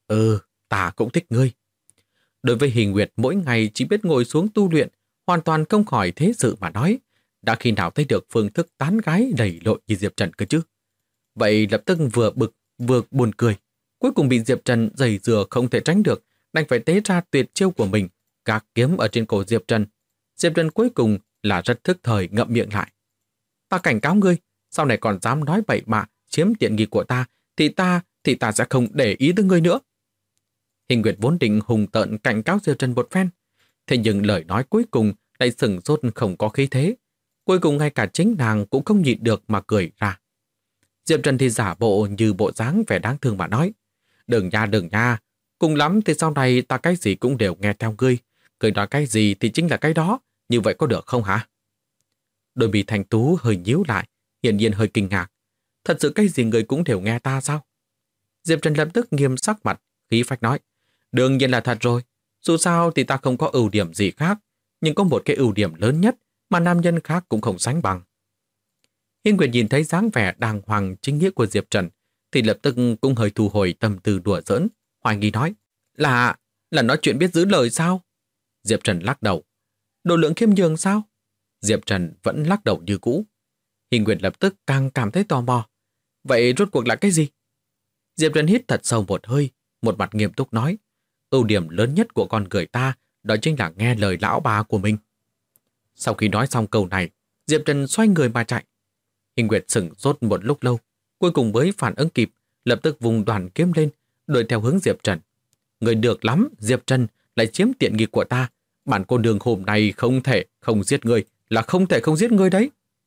Ta cũng thích ngươi. Đối với Hình Nguyệt mỗi ngày chỉ biết ngồi xuống tu luyện, hoàn toàn không khỏi thế sự mà nói, đã khi nào thấy được phương thức tán gái đẩy lội như Diệp Trần cơ chứ? Vậy lập tức vừa bực vừa buồn cười, cuối cùng bị Diệp Trần giày dừa không thể tránh được, đành phải tế ra tuyệt chiêu của mình, gác kiếm ở trên cổ Diệp Trần. Diệp Trần cuối cùng là rất thức thời ngậm miệng lại. Ta cảnh cáo ngươi, sau này còn dám nói bậy bạ chiếm tiện nghi của ta, thì ta sẽ không để ý tới ngươi nữa. Hình Nguyệt vốn định hùng tợn cảnh cáo Diệp Trần một phen, thế nhưng lời nói cuối cùng lại sừng sốt không có khí thế. Cuối cùng ngay cả chính nàng cũng không nhịn được mà cười ra. Diệp Trần thì giả bộ như bộ dáng vẻ đáng thương mà nói: Đừng nha, cùng lắm thì sau này ta cái gì cũng đều nghe theo ngươi. Ngươi nói cái gì thì chính là cái đó, như vậy có được không hả? Đôi mi thành tú hơi nhíu lại, hiển nhiên hơi kinh ngạc. Thật sự cái gì người cũng đều nghe ta sao? Diệp Trần lập tức nghiêm sắc mặt, khí phách nói: Đương nhiên là thật rồi. Dù sao thì ta không có ưu điểm gì khác, nhưng có một cái ưu điểm lớn nhất mà nam nhân khác cũng không sánh bằng. Hiên Nguyệt nhìn thấy dáng vẻ đàng hoàng chính nghĩa của Diệp Trần, thì lập tức cũng hơi thu hồi tâm tư đùa giỡn, hoài nghi nói, là nói chuyện biết giữ lời sao? Diệp Trần lắc đầu. Độ lượng khiêm nhường sao? Diệp Trần vẫn lắc đầu như cũ. Hiên Nguyệt lập tức càng cảm thấy tò mò. Vậy rốt cuộc là cái gì? Diệp Trần hít thật sâu một hơi, một mặt nghiêm túc nói, ưu điểm lớn nhất của con người ta đó chính là nghe lời lão bà của mình. Sau khi nói xong câu này, Diệp Trần xoay người mà chạy. Hiên Nguyệt sửng sốt một lúc lâu, cuối cùng mới phản ứng kịp, lập tức vùng đoàn kiếm lên, đuổi theo hướng Diệp Trần. Người được lắm, Diệp Trần lại chiếm tiện nghi của ta. Bản cô nương hôm nay không thể không giết người, là không thể không giết người đấy.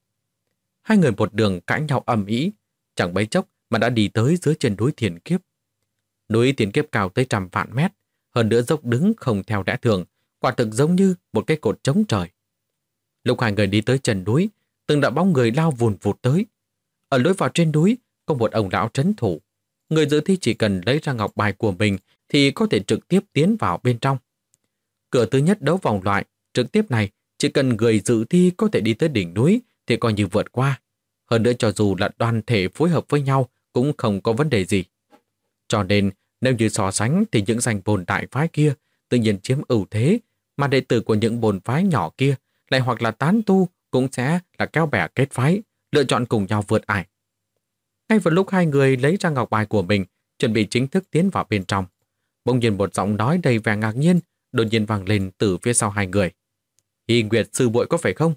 Hai người một đường cãi nhau ầm ĩ, chẳng mấy chốc mà đã đi tới dưới chân núi Thiên Kiếp. Núi Thiên Kiếp cao tới 100 vạn mét, hơn nữa dốc đứng không theo lẽ thường, quả thực giống như một cái cột trống trời. Lúc hai người đi tới chân núi, từng đạo bóng người lao vùn vụt tới. Ở lối vào trên núi có một ông lão trấn thủ. Người dự thi chỉ cần lấy ra ngọc bài của mình thì có thể trực tiếp tiến vào bên trong. Cửa thứ nhất đấu vòng loại trực tiếp này, chỉ cần người dự thi có thể đi tới đỉnh núi thì coi như vượt qua. Hơn nữa cho dù là đoàn thể phối hợp với nhau cũng không có vấn đề gì. Cho nên nếu như so sánh thì những danh bồn đại phái kia tự nhiên chiếm ưu thế, mà đệ tử của những bồn phái nhỏ kia lại hoặc là tán tu cũng sẽ là kéo bè kết phái, lựa chọn cùng nhau vượt ải. Ngay vào lúc hai người lấy ra ngọc bài của mình, chuẩn bị chính thức tiến vào bên trong, bỗng nhiên một giọng nói đầy vẻ ngạc nhiên đột nhiên vang lên từ phía sau hai người. Hiên Nguyệt sư muội có phải không?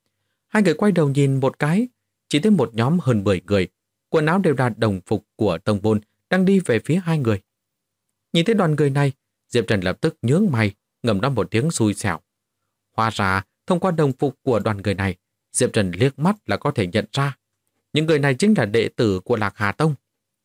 Hai người quay đầu nhìn một cái, chỉ thấy một nhóm hơn 10 người, quần áo đều là đồng phục của tông môn đang đi về phía hai người. Nhìn thấy đoàn người này, Diệp Trần lập tức nhướng mày, ngầm nói một tiếng xui xẻo. Hóa ra, thông qua đồng phục của đoàn người này, Diệp Trần liếc mắt là có thể nhận ra. Những người này chính là đệ tử của Lạc Hà Tông.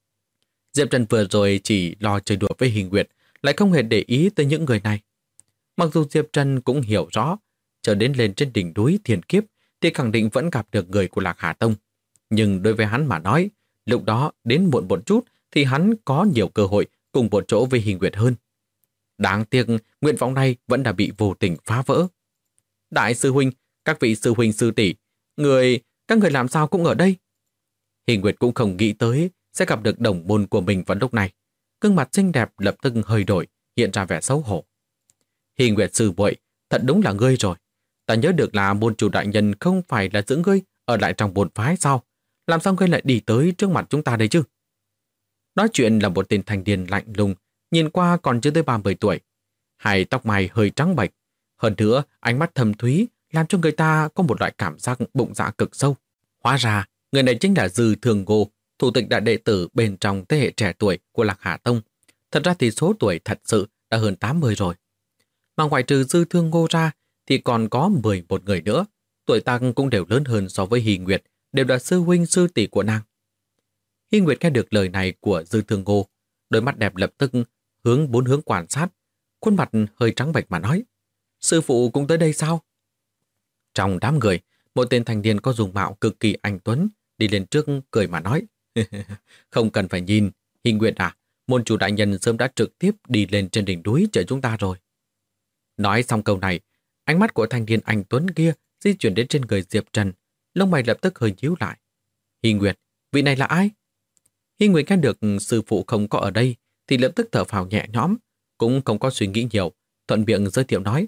Diệp Trần vừa rồi chỉ lo chơi đùa với Hiên Nguyệt, lại không hề để ý tới những người này. Mặc dù Diệp Trần cũng hiểu rõ, chờ đến lên trên đỉnh núi Thiên Kiếp thì khẳng định vẫn gặp được người của Lạc Hà Tông. Nhưng đối với hắn mà nói, lúc đó đến muộn một chút thì hắn có nhiều cơ hội cùng một chỗ với Hiên Nguyệt hơn. Đáng tiếc, nguyện vọng này vẫn đã bị vô tình phá vỡ. Đại sư huynh, các vị sư huynh sư tỷ, các người làm sao cũng ở đây? Hiên Nguyệt cũng không nghĩ tới sẽ gặp được đồng môn của mình vào lúc này. Gương mặt xinh đẹp lập tức hơi đổi, hiện ra vẻ xấu hổ. Hiên Nguyệt sư muội, thật đúng là ngươi rồi. Ta nhớ được là môn chủ đại nhân không phải là giữ ngươi ở lại trong bổn phái sao? Làm sao ngươi lại đi tới trước mặt chúng ta đây chứ? Nói chuyện là một tên thanh niên lạnh lùng, nhìn qua còn chưa tới 30 tuổi. Hai tóc mày hơi trắng bệch. Hơn nữa, ánh mắt thâm thúy làm cho người ta có một loại cảm giác bụng dạ cực sâu. Hóa ra, người này chính là Dư Thường Ngô, thủ tịch đại đệ tử bên trong thế hệ trẻ tuổi của Lạc Hà Tông. Thật ra thì số tuổi thật sự đã hơn 80 rồi. Mà ngoại trừ Dư Thương Ngô ra thì còn có 11 người nữa. Tuổi tác cũng đều lớn hơn so với Hiên Nguyệt, đều là sư huynh sư tỷ của nàng. Hiên Nguyệt nghe được lời này của Dư Thương Ngô, đôi mắt đẹp lập tức hướng bốn hướng quan sát, khuôn mặt hơi trắng bệch mà nói, sư phụ cũng tới đây sao? Trong đám người, một tên thanh niên có dung mạo cực kỳ anh tuấn đi lên trước cười mà nói, không cần phải nhìn, Hiên Nguyệt à, môn chủ đại nhân sớm đã trực tiếp đi lên trên đỉnh núi chờ chúng ta rồi. Nói xong câu này, ánh mắt của thanh niên anh tuấn kia di chuyển đến trên người Diệp Trần, lông mày lập tức hơi nhíu lại. Hiên Nguyệt, vị này là ai? Hiên Nguyệt nghe được sư phụ không có ở đây thì lập tức thở phào nhẹ nhõm, cũng không có suy nghĩ nhiều, thuận miệng giới thiệu nói,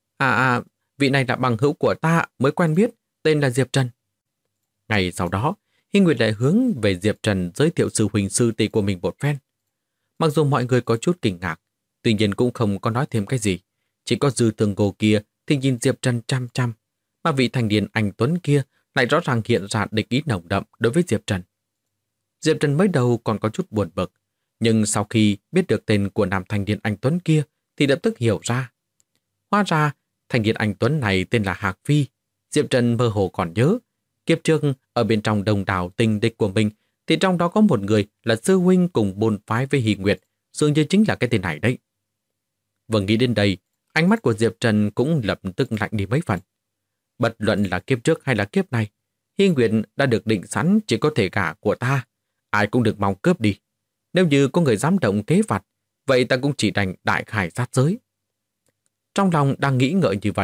vị này là bằng hữu của ta mới quen biết, tên là Diệp Trần. Ngày sau đó, Hiên Nguyệt lại hướng về Diệp Trần giới thiệu sư huynh sư tỷ của mình một phen. Mặc dù mọi người có chút kinh ngạc, tuy nhiên cũng không có nói thêm cái gì. Chỉ có Dư Thương Ngô kia thì nhìn Diệp Trần chăm chăm, mà vị thanh niên anh tuấn kia lại rõ ràng hiện ra địch ý nồng đậm đối với Diệp Trần. Diệp Trần mới đầu còn có chút buồn bực, nhưng sau khi biết được tên của nam thanh niên anh tuấn kia thì lập tức hiểu ra. Hóa ra, thanh niên anh tuấn này tên là Hạc Phi. Diệp Trần mơ hồ còn nhớ, kiếp trước ở bên trong đồng đảo tình địch của mình thì trong đó có một người là sư huynh cùng bôn phái với Hiên Nguyệt, dường như chính là cái tên này đấy. Vừa nghĩ đến đây, ánh mắt của Diệp Trần cũng lập tức lạnh đi mấy phần. Bất luận là kiếp trước hay là kiếp này, Hiên Nguyệt đã được định sẵn chỉ có thể gả của ta, ai cũng được mong cướp đi. Nếu như có người dám động kế vặt, vậy ta cũng chỉ đành đại khải sát giới. Trong lòng đang nghĩ ngợi như vậy,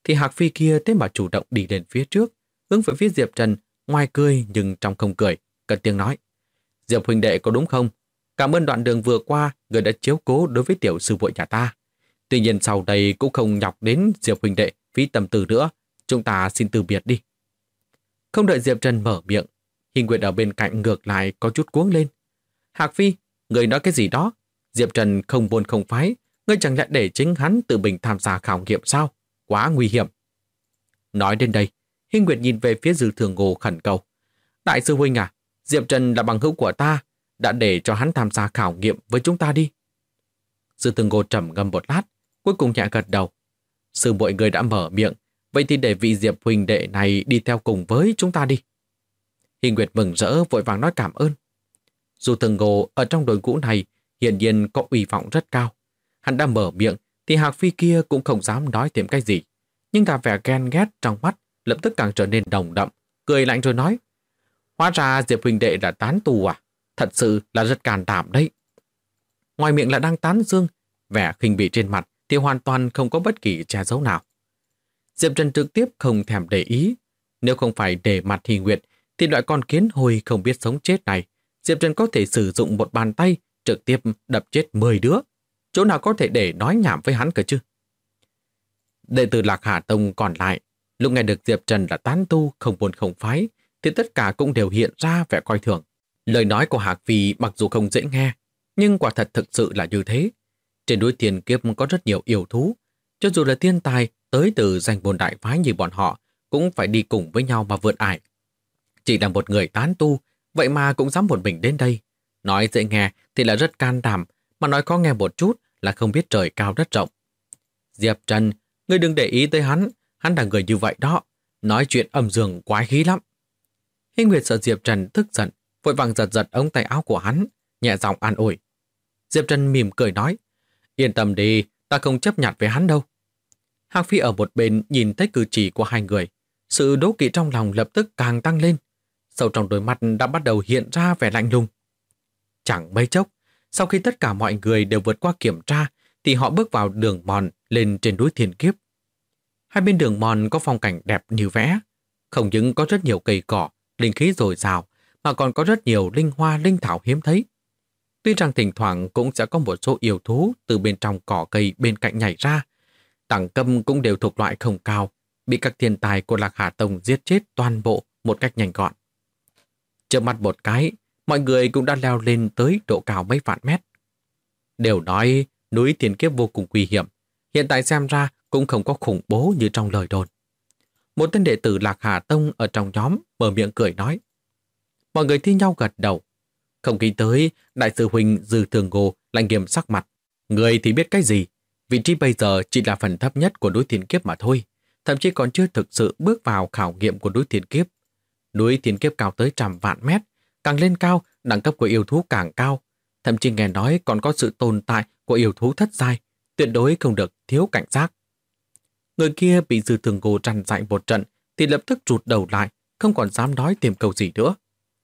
thì Hạc Phi kia thế mà chủ động đi lên phía trước, hướng về phía Diệp Trần, ngoài cười nhưng trong không cười, cất tiếng nói: Diệp huynh đệ có đúng không? Cảm ơn đoạn đường vừa qua người đã chiếu cố đối với tiểu sư muội nhà ta. Tuy nhiên sau đây cũng không nhọc đến Diệp huynh đệ phí tâm tư nữa, chúng ta xin từ biệt đi. Không đợi Diệp Trần mở miệng, Hình Nguyệt ở bên cạnh ngược lại có chút cuống lên. Hạc Phi, người nói cái gì đó? Diệp Trần không buồn không phái, ngươi chẳng lẽ để chính hắn tự mình tham gia khảo nghiệm sao? Quá nguy hiểm. Nói đến đây, Hình Nguyệt nhìn về phía Dư Thường Ngô khẩn cầu: Đại sư huynh à, Diệp Trần là bằng hữu của ta, đã để cho hắn tham gia khảo nghiệm với chúng ta đi. Dư Thường Ngô trầm ngâm một lát, cuối cùng nhẹ gật đầu. Sư muội người đã mở miệng, vậy thì để vị Diệp huynh đệ này đi theo cùng với chúng ta đi. Hình Nguyệt mừng rỡ vội vàng nói cảm ơn. Dù Thường Ngô ở trong đội ngũ này hiển nhiên có uy vọng rất cao, hắn đã mở miệng thì Hạc Phi kia cũng không dám nói thêm cái gì, nhưng cả vẻ ghen ghét trong mắt lập tức càng trở nên nồng đậm, cười lạnh rồi nói: Hóa ra Diệp huynh đệ là tán tu à? Thật sự là rất can đảm đấy. Ngoài miệng là đang tán dương, vẻ khinh bỉ trên mặt thì hoàn toàn không có bất kỳ che giấu nào. Diệp Trần trực tiếp không thèm để ý. Nếu không phải để mặt Hình Nguyệt thì loại con kiến hôi không biết sống chết này, Diệp Trần có thể sử dụng một bàn tay trực tiếp đập chết 10 đứa. Chỗ nào có thể để nói nhảm với hắn cơ chứ? Đệ tử Lạc Hà Tông còn lại, lúc nghe được Diệp Trần là tán tu không buồn không phái, thì tất cả cũng đều hiện ra vẻ coi thường. Lời nói của Hạc Phi mặc dù không dễ nghe, nhưng quả thật thực sự là như thế. Trên núi Thiên Kiếp có rất nhiều yêu thú, cho dù là thiên tài tới từ danh môn đại phái như bọn họ cũng phải đi cùng với nhau mà vượt ải. Chỉ là một người tán tu, vậy mà cũng dám một mình đến đây. Nói dễ nghe thì là rất can đảm, mà nói khó nghe một chút là không biết trời cao đất rộng. Diệp Trần, ngươi đừng để ý tới hắn, hắn là người như vậy đó, nói chuyện âm dương quái khí lắm. Hình Nguyệt sợ Diệp Trần tức giận, vội vàng giật giật ống tay áo của hắn, nhẹ giọng an ủi. Diệp Trần mỉm cười nói: Yên tâm đi, ta không chấp nhặt với hắn đâu. Hạc Phi ở một bên nhìn thấy cử chỉ của hai người, sự đố kỵ trong lòng lập tức càng tăng lên. Sâu trong đôi mắt đã bắt đầu hiện ra vẻ lạnh lùng. Chẳng mấy chốc, sau khi tất cả mọi người đều vượt qua kiểm tra, thì họ bước vào đường mòn lên trên núi Thiên Kiếp. Hai bên đường mòn có phong cảnh đẹp như vẽ, không những có rất nhiều cây cỏ, linh khí dồi dào, mà còn có rất nhiều linh hoa linh thảo hiếm thấy. Tuy rằng thỉnh thoảng cũng sẽ có một số yêu thú từ bên trong cỏ cây bên cạnh nhảy ra, đẳng cấp cũng đều thuộc loại không cao, bị các thiên tài của Lạc Hà Tông giết chết toàn bộ một cách nhanh gọn. Chớp mắt một cái, mọi người cũng đã leo lên tới độ cao mấy vạn mét. Đều nói núi Thiên Kiếp vô cùng nguy hiểm, hiện tại xem ra cũng không có khủng bố như trong lời đồn. Một tên đệ tử Lạc Hà Tông ở trong nhóm mở miệng cười nói. Mọi người thi nhau gật đầu. Không nghĩ tới, đại sư huynh Dư Thường Ngô lại nghiêm sắc mặt. Người thì biết cái gì? Vị trí bây giờ chỉ là phần thấp nhất của núi Thiên Kiếp mà thôi, thậm chí còn chưa thực sự bước vào khảo nghiệm của núi Thiên Kiếp. Núi Thiên Kiếp cao tới trăm vạn mét, càng lên cao, đẳng cấp của yêu thú càng cao. Thậm chí nghe nói còn có sự tồn tại của yêu thú thất giai, tuyệt đối không được thiếu cảnh giác. Người kia bị Dư Thường Ngô trằn dạy một trận thì lập tức rụt đầu lại, không còn dám nói thêm câu gì nữa.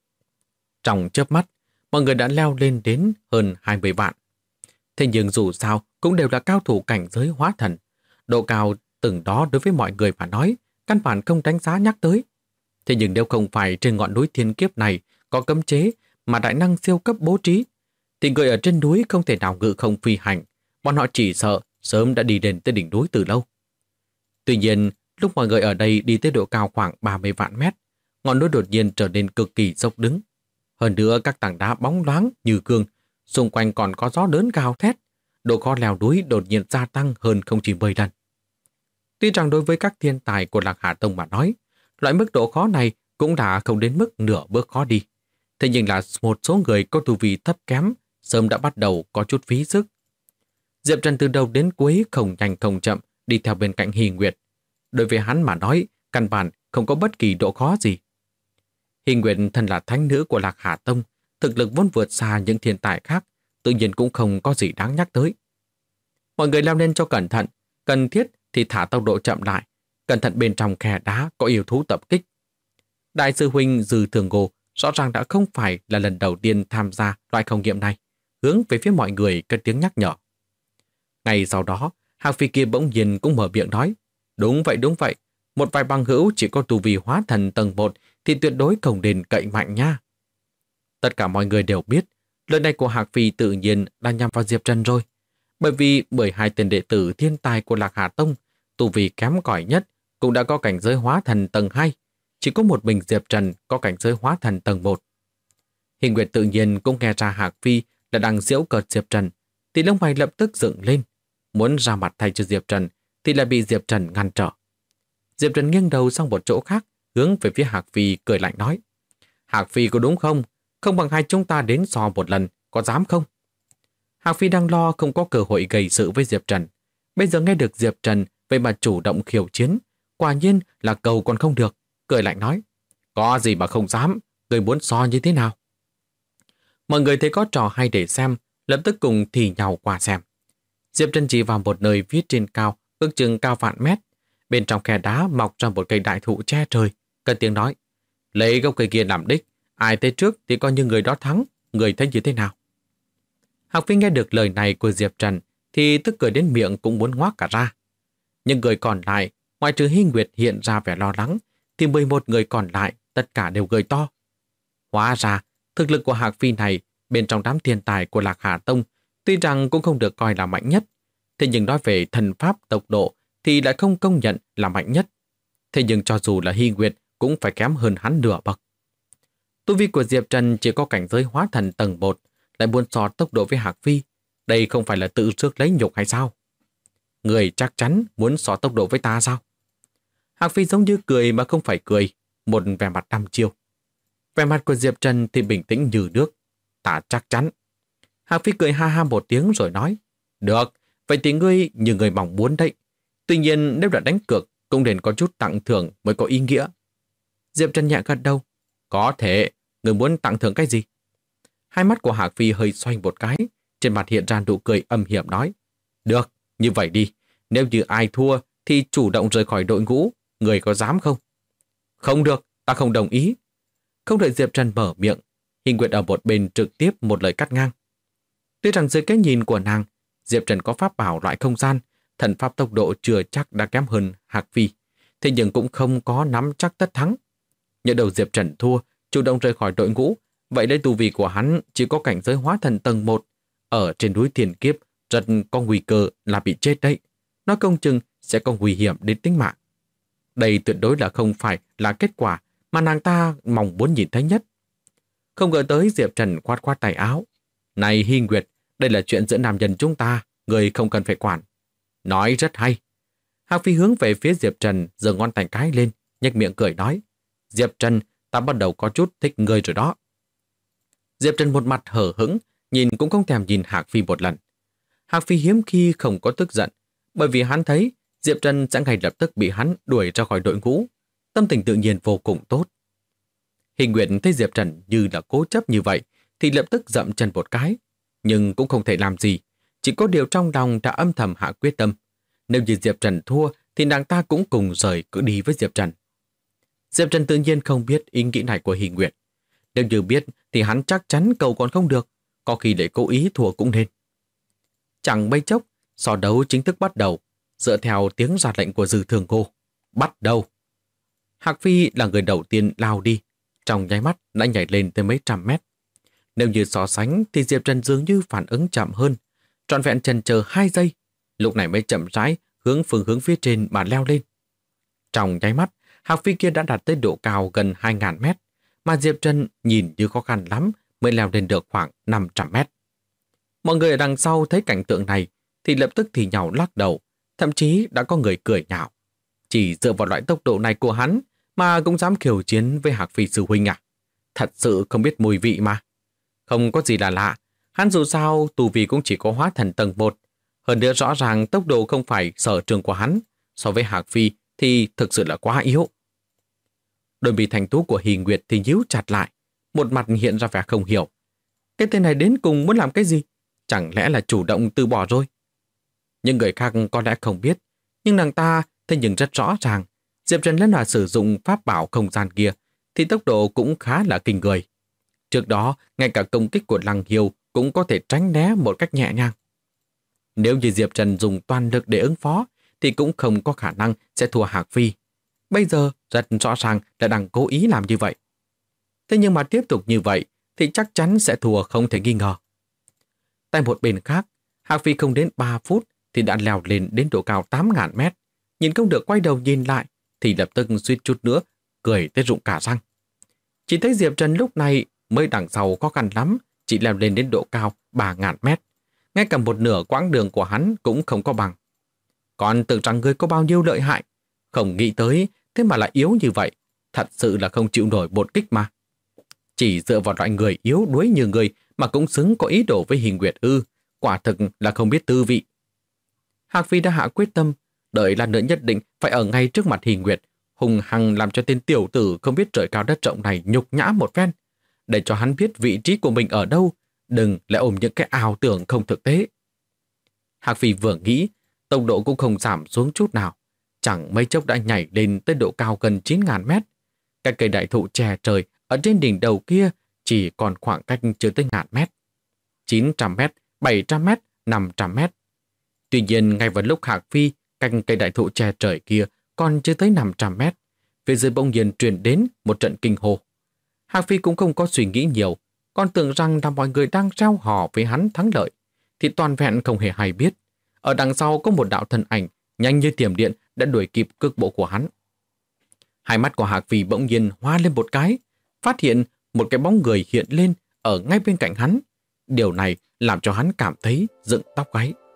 Trong chớp mắt, mọi người đã leo lên đến hơn 20 vạn. Thế nhưng dù sao cũng đều là cao thủ cảnh giới hóa thần. Độ cao từng đó đối với mọi người mà nói, căn bản không đánh giá nhắc tới. Thế nhưng nếu không phải trên ngọn núi Thiên Kiếp này có cấm chế mà đại năng siêu cấp bố trí, thì người ở trên núi không thể nào ngự không phi hành, bọn họ chỉ sợ sớm đã đi đến tới đỉnh núi từ lâu. Tuy nhiên, lúc mọi người ở đây đi tới độ cao khoảng 30 vạn mét, ngọn núi đột nhiên trở nên cực kỳ dốc đứng. Hơn nữa các tảng đá bóng loáng như gương, xung quanh còn có gió lớn gào thét, độ khó leo núi đột nhiên gia tăng hơn không chỉ 10 lần. Tuy rằng đối với các thiên tài của Lạc Hà Tông mà nói, loại mức độ khó này cũng đã không đến mức nửa bước khó đi. Thế nhưng là một số người có tu vi thấp kém, sớm đã bắt đầu có chút phí sức. Diệp Trần từ đầu đến cuối không nhanh không chậm đi theo bên cạnh Hy Nguyệt. Đối với hắn mà nói, căn bản không có bất kỳ độ khó gì. Hy Nguyệt thân là thánh nữ của Lạc Hà Tông, thực lực vốn vượt xa những thiên tài khác, tự nhiên cũng không có gì đáng nhắc tới. Mọi người leo lên cho cẩn thận, cần thiết thì thả tốc độ chậm lại, cẩn thận bên trong khe đá có yêu thú tập kích. Đại sư huynh Dư Thường Ngô rõ ràng đã không phải là lần đầu tiên tham gia loại khảo nghiệm này, hướng về phía mọi người cất tiếng nhắc nhở. Ngay sau đó, Hạc Phi kia bỗng nhiên cũng mở miệng nói, Đúng vậy. Một vài bằng hữu chỉ có tu vi hóa thần tầng 1 thì tuyệt đối không nên cậy mạnh nha. Tất cả mọi người đều biết, lời này của Hạc Phi tự nhiên đã nhằm vào Diệp Trần rồi. Bởi vì 12 tên đệ tử thiên tài của Lạc Hà Tông, tu vi kém cỏi nhất cũng đã có cảnh giới hóa thần tầng 2. Chỉ có một mình Diệp Trần có cảnh giới hóa thần tầng 1. Hình Nguyệt tự nhiên cũng nghe ra Hạc Phi là đang giễu cợt Diệp Trần, thì lông mày lập tức dựng lên. Muốn ra mặt thay cho Diệp Trần thì lại bị Diệp Trần ngăn trở. Diệp Trần nghiêng đầu sang một chỗ khác, hướng về phía Hạc Phi cười lạnh nói: Hạc Phi có đúng không? Không bằng hai chúng ta đến so một lần, có dám không? Hạc Phi đang lo không có cơ hội gây sự với Diệp Trần. Bây giờ nghe được Diệp Trần vậy mà chủ động khiêu chiến, quả nhiên là cầu còn không được, cười lạnh nói: Có gì mà không dám, người muốn so như thế nào? Mọi người thấy có trò hay để xem, lập tức cùng thì nhau qua xem. Diệp Trần chỉ vào một nơi phía trên cao, ước chừng cao vạn mét. Bên trong khe đá mọc ra một cây đại thụ che trời, cất tiếng nói: Lấy gốc cây kia làm đích, ai tới trước thì coi như người đó thắng, người thấy như thế nào? Hạc Phi nghe được lời này của Diệp Trần thì tức cười đến miệng cũng muốn ngoác cả ra. Nhưng người còn lại, ngoại trừ Hy Nguyệt hiện ra vẻ lo lắng, thì 11 người còn lại tất cả đều cười to. Hóa ra, thực lực của Hạc Phi này bên trong đám thiên tài của Lạc Hà Tông tuy rằng cũng không được coi là mạnh nhất, thế nhưng nói về thần pháp tốc độ thì lại không công nhận là mạnh nhất. Thế nhưng cho dù là Hy Nguyệt cũng phải kém hơn hắn nửa bậc. Tu vi của Diệp Trần chỉ có cảnh giới hóa thần tầng 1, lại muốn so tốc độ với Hạc Phi. Đây không phải là tự rước lấy nhục hay sao? Người chắc chắn muốn so tốc độ với ta sao? Hạc Phi giống như cười mà không phải cười, một vẻ mặt đăm chiêu. Vẻ mặt của Diệp Trần thì bình tĩnh như nước. Ta chắc chắn. Hạc Phi cười ha ha một tiếng rồi nói: Được, vậy thì ngươi như người mong muốn đấy. Tuy nhiên nếu đã đánh cược cũng nên có chút tặng thưởng mới có ý nghĩa. Diệp Trần nhẹ gật đầu: Có thể, người muốn tặng thưởng cái gì? Hai mắt của Hạc Phi hơi xoay một cái, trên mặt hiện ra nụ cười âm hiểm nói: Được, như vậy đi, nếu như ai thua thì chủ động rời khỏi đội ngũ, người có dám không? Không được, ta không đồng ý. Không đợi Diệp Trần mở miệng, Hình Nguyệt ở một bên trực tiếp một lời cắt ngang. Tuy rằng dưới cái nhìn của nàng, Diệp Trần có pháp bảo loại không gian, thần pháp tốc độ chưa chắc đã kém hơn Hạc Phi, thế nhưng cũng không có nắm chắc tất thắng. Nhỡ đầu Diệp Trần thua, chủ động rời khỏi đội ngũ, vậy lấy tu vi của hắn chỉ có cảnh giới hóa thần tầng 1, ở trên núi Thiên Kiếp rất có nguy cơ là bị chết đấy. Nói công chừng sẽ có nguy hiểm đến tính mạng. Đây tuyệt đối là không phải là kết quả mà nàng ta mong muốn nhìn thấy nhất. Không ngờ tới Diệp Trần khoát khoát tay áo. Này Hy Nguyệt, đây là chuyện giữa nam nhân chúng ta, người không cần phải quản. Nói rất hay. Hạc Phi hướng về phía Diệp Trần, giơ ngón tay cái lên, nhếch miệng cười nói: Diệp Trần, ta bắt đầu có chút thích ngươi rồi đó. Diệp Trần một mặt hờ hững, nhìn cũng không thèm nhìn Hạc Phi một lần. Hạc Phi hiếm khi không có tức giận, bởi vì hắn thấy Diệp Trần sẽ ngay lập tức bị hắn đuổi ra khỏi đội ngũ. Tâm tình tự nhiên vô cùng tốt. Hình Nguyệt thấy Diệp Trần như là cố chấp như vậy thì lập tức dậm chân một cái, nhưng cũng không thể làm gì. Chỉ có điều trong lòng đã âm thầm hạ quyết tâm. Nếu như Diệp Trần thua thì nàng ta cũng cùng rời cứ đi với Diệp Trần. Diệp Trần tự nhiên không biết ý nghĩ này của Hình Nguyệt. Nếu như biết thì hắn chắc chắn cầu còn không được, có khi để cố ý thua cũng nên. Chẳng mấy chốc, so đấu chính thức bắt đầu, dựa theo tiếng ra lệnh của Dư Thường Ngô. Bắt đầu! Hạc Phi là người đầu tiên lao đi, trong nháy mắt đã nhảy lên tới mấy trăm mét. Nếu như so sánh thì Diệp Trần dường như phản ứng chậm hơn, trọn vẹn chần chờ 2 giây, lúc này mới chậm rãi hướng phương hướng phía trên mà leo lên. Trong nháy mắt, Hạc Phi kia đã đạt tới độ cao gần 2.000 mét, mà Diệp Trần nhìn như khó khăn lắm mới leo lên được khoảng 500 mét. Mọi người ở đằng sau thấy cảnh tượng này thì lập tức thì nhào lắc đầu, thậm chí đã có người cười nhạo. Chỉ dựa vào loại tốc độ này của hắn mà cũng dám khiêu chiến với Hạc Phi sư huynh à? Thật sự không biết mùi vị mà. Không có gì là lạ, hắn dù sao tu vi cũng chỉ có hóa thần tầng 1. Hơn nữa rõ ràng tốc độ không phải sở trường của hắn, so với Hạc Phi thì thực sự là quá yếu. Đôi mi thành tú của Hy Nguyệt thì nhíu chặt lại, một mặt hiện ra vẻ không hiểu. Cái tên này đến cùng muốn làm cái gì? Chẳng lẽ là chủ động từ bỏ rồi? Những người khác có lẽ không biết, nhưng nàng ta thế nhưng rất rõ ràng, Diệp Trần lần nào sử dụng pháp bảo không gian kia thì tốc độ cũng khá là kinh người. Trước đó, ngay cả công kích của Lăng Hiêu cũng có thể tránh né một cách nhẹ nhàng. Nếu như Diệp Trần dùng toàn lực để ứng phó, thì cũng không có khả năng sẽ thua Hạc Phi. Bây giờ rất rõ ràng là đang cố ý làm như vậy. Thế nhưng mà tiếp tục như vậy thì chắc chắn sẽ thua không thể nghi ngờ. Tại một bên khác, Hạc Phi không đến 3 phút thì đã leo lên đến độ cao 8.000 mét. Nhìn không được quay đầu nhìn lại thì lập tức suýt chút nữa cười tới rụng cả răng. Chỉ thấy Diệp Trần lúc này mới đằng sau khó khăn lắm, chỉ leo lên đến độ cao 3.000 mét. Ngay cả một nửa quãng đường của hắn cũng không có bằng. Còn tưởng rằng người có bao nhiêu lợi hại, không nghĩ tới thế mà lại yếu như vậy. Thật sự là không chịu nổi một kích mà. Chỉ dựa vào loại người yếu đuối như người mà cũng xứng có ý đồ với Hình Nguyệt ư, quả thực là không biết tư vị. Hạc Phi đã hạ quyết tâm, đợi là nữa nhất định phải ở ngay trước mặt Hình Nguyệt, hùng hăng làm cho tên tiểu tử không biết trời cao đất rộng này nhục nhã một phen, để cho hắn biết vị trí của mình ở đâu, đừng lại ôm những cái ảo tưởng không thực tế. Hạc Phi vừa nghĩ, tốc độ cũng không giảm xuống chút nào, chẳng mấy chốc đã nhảy lên tới độ cao gần 9.000 mét. Cái cây đại thụ che trời ở trên đỉnh đầu kia chỉ còn khoảng cách chưa tới 1.000 mét. 900 mét, 700 mét, 500 mét. Tuy nhiên, ngay vào lúc Hạc Phi cạnh cây đại thụ che trời kia còn chưa tới 500 mét, phía dưới bỗng nhiên truyền đến một trận kinh hô. Hạc Phi cũng không có suy nghĩ nhiều, còn tưởng rằng là mọi người đang reo hò với hắn thắng lợi, thì toàn vẹn không hề hay biết. Ở đằng sau có một đạo thân ảnh nhanh như thiểm điện đã đuổi kịp cước bộ của hắn. Hai mắt của Hạc Phi bỗng nhiên hoa lên một cái, phát hiện một cái bóng người hiện lên ở ngay bên cạnh hắn. Điều này làm cho hắn cảm thấy dựng tóc gáy.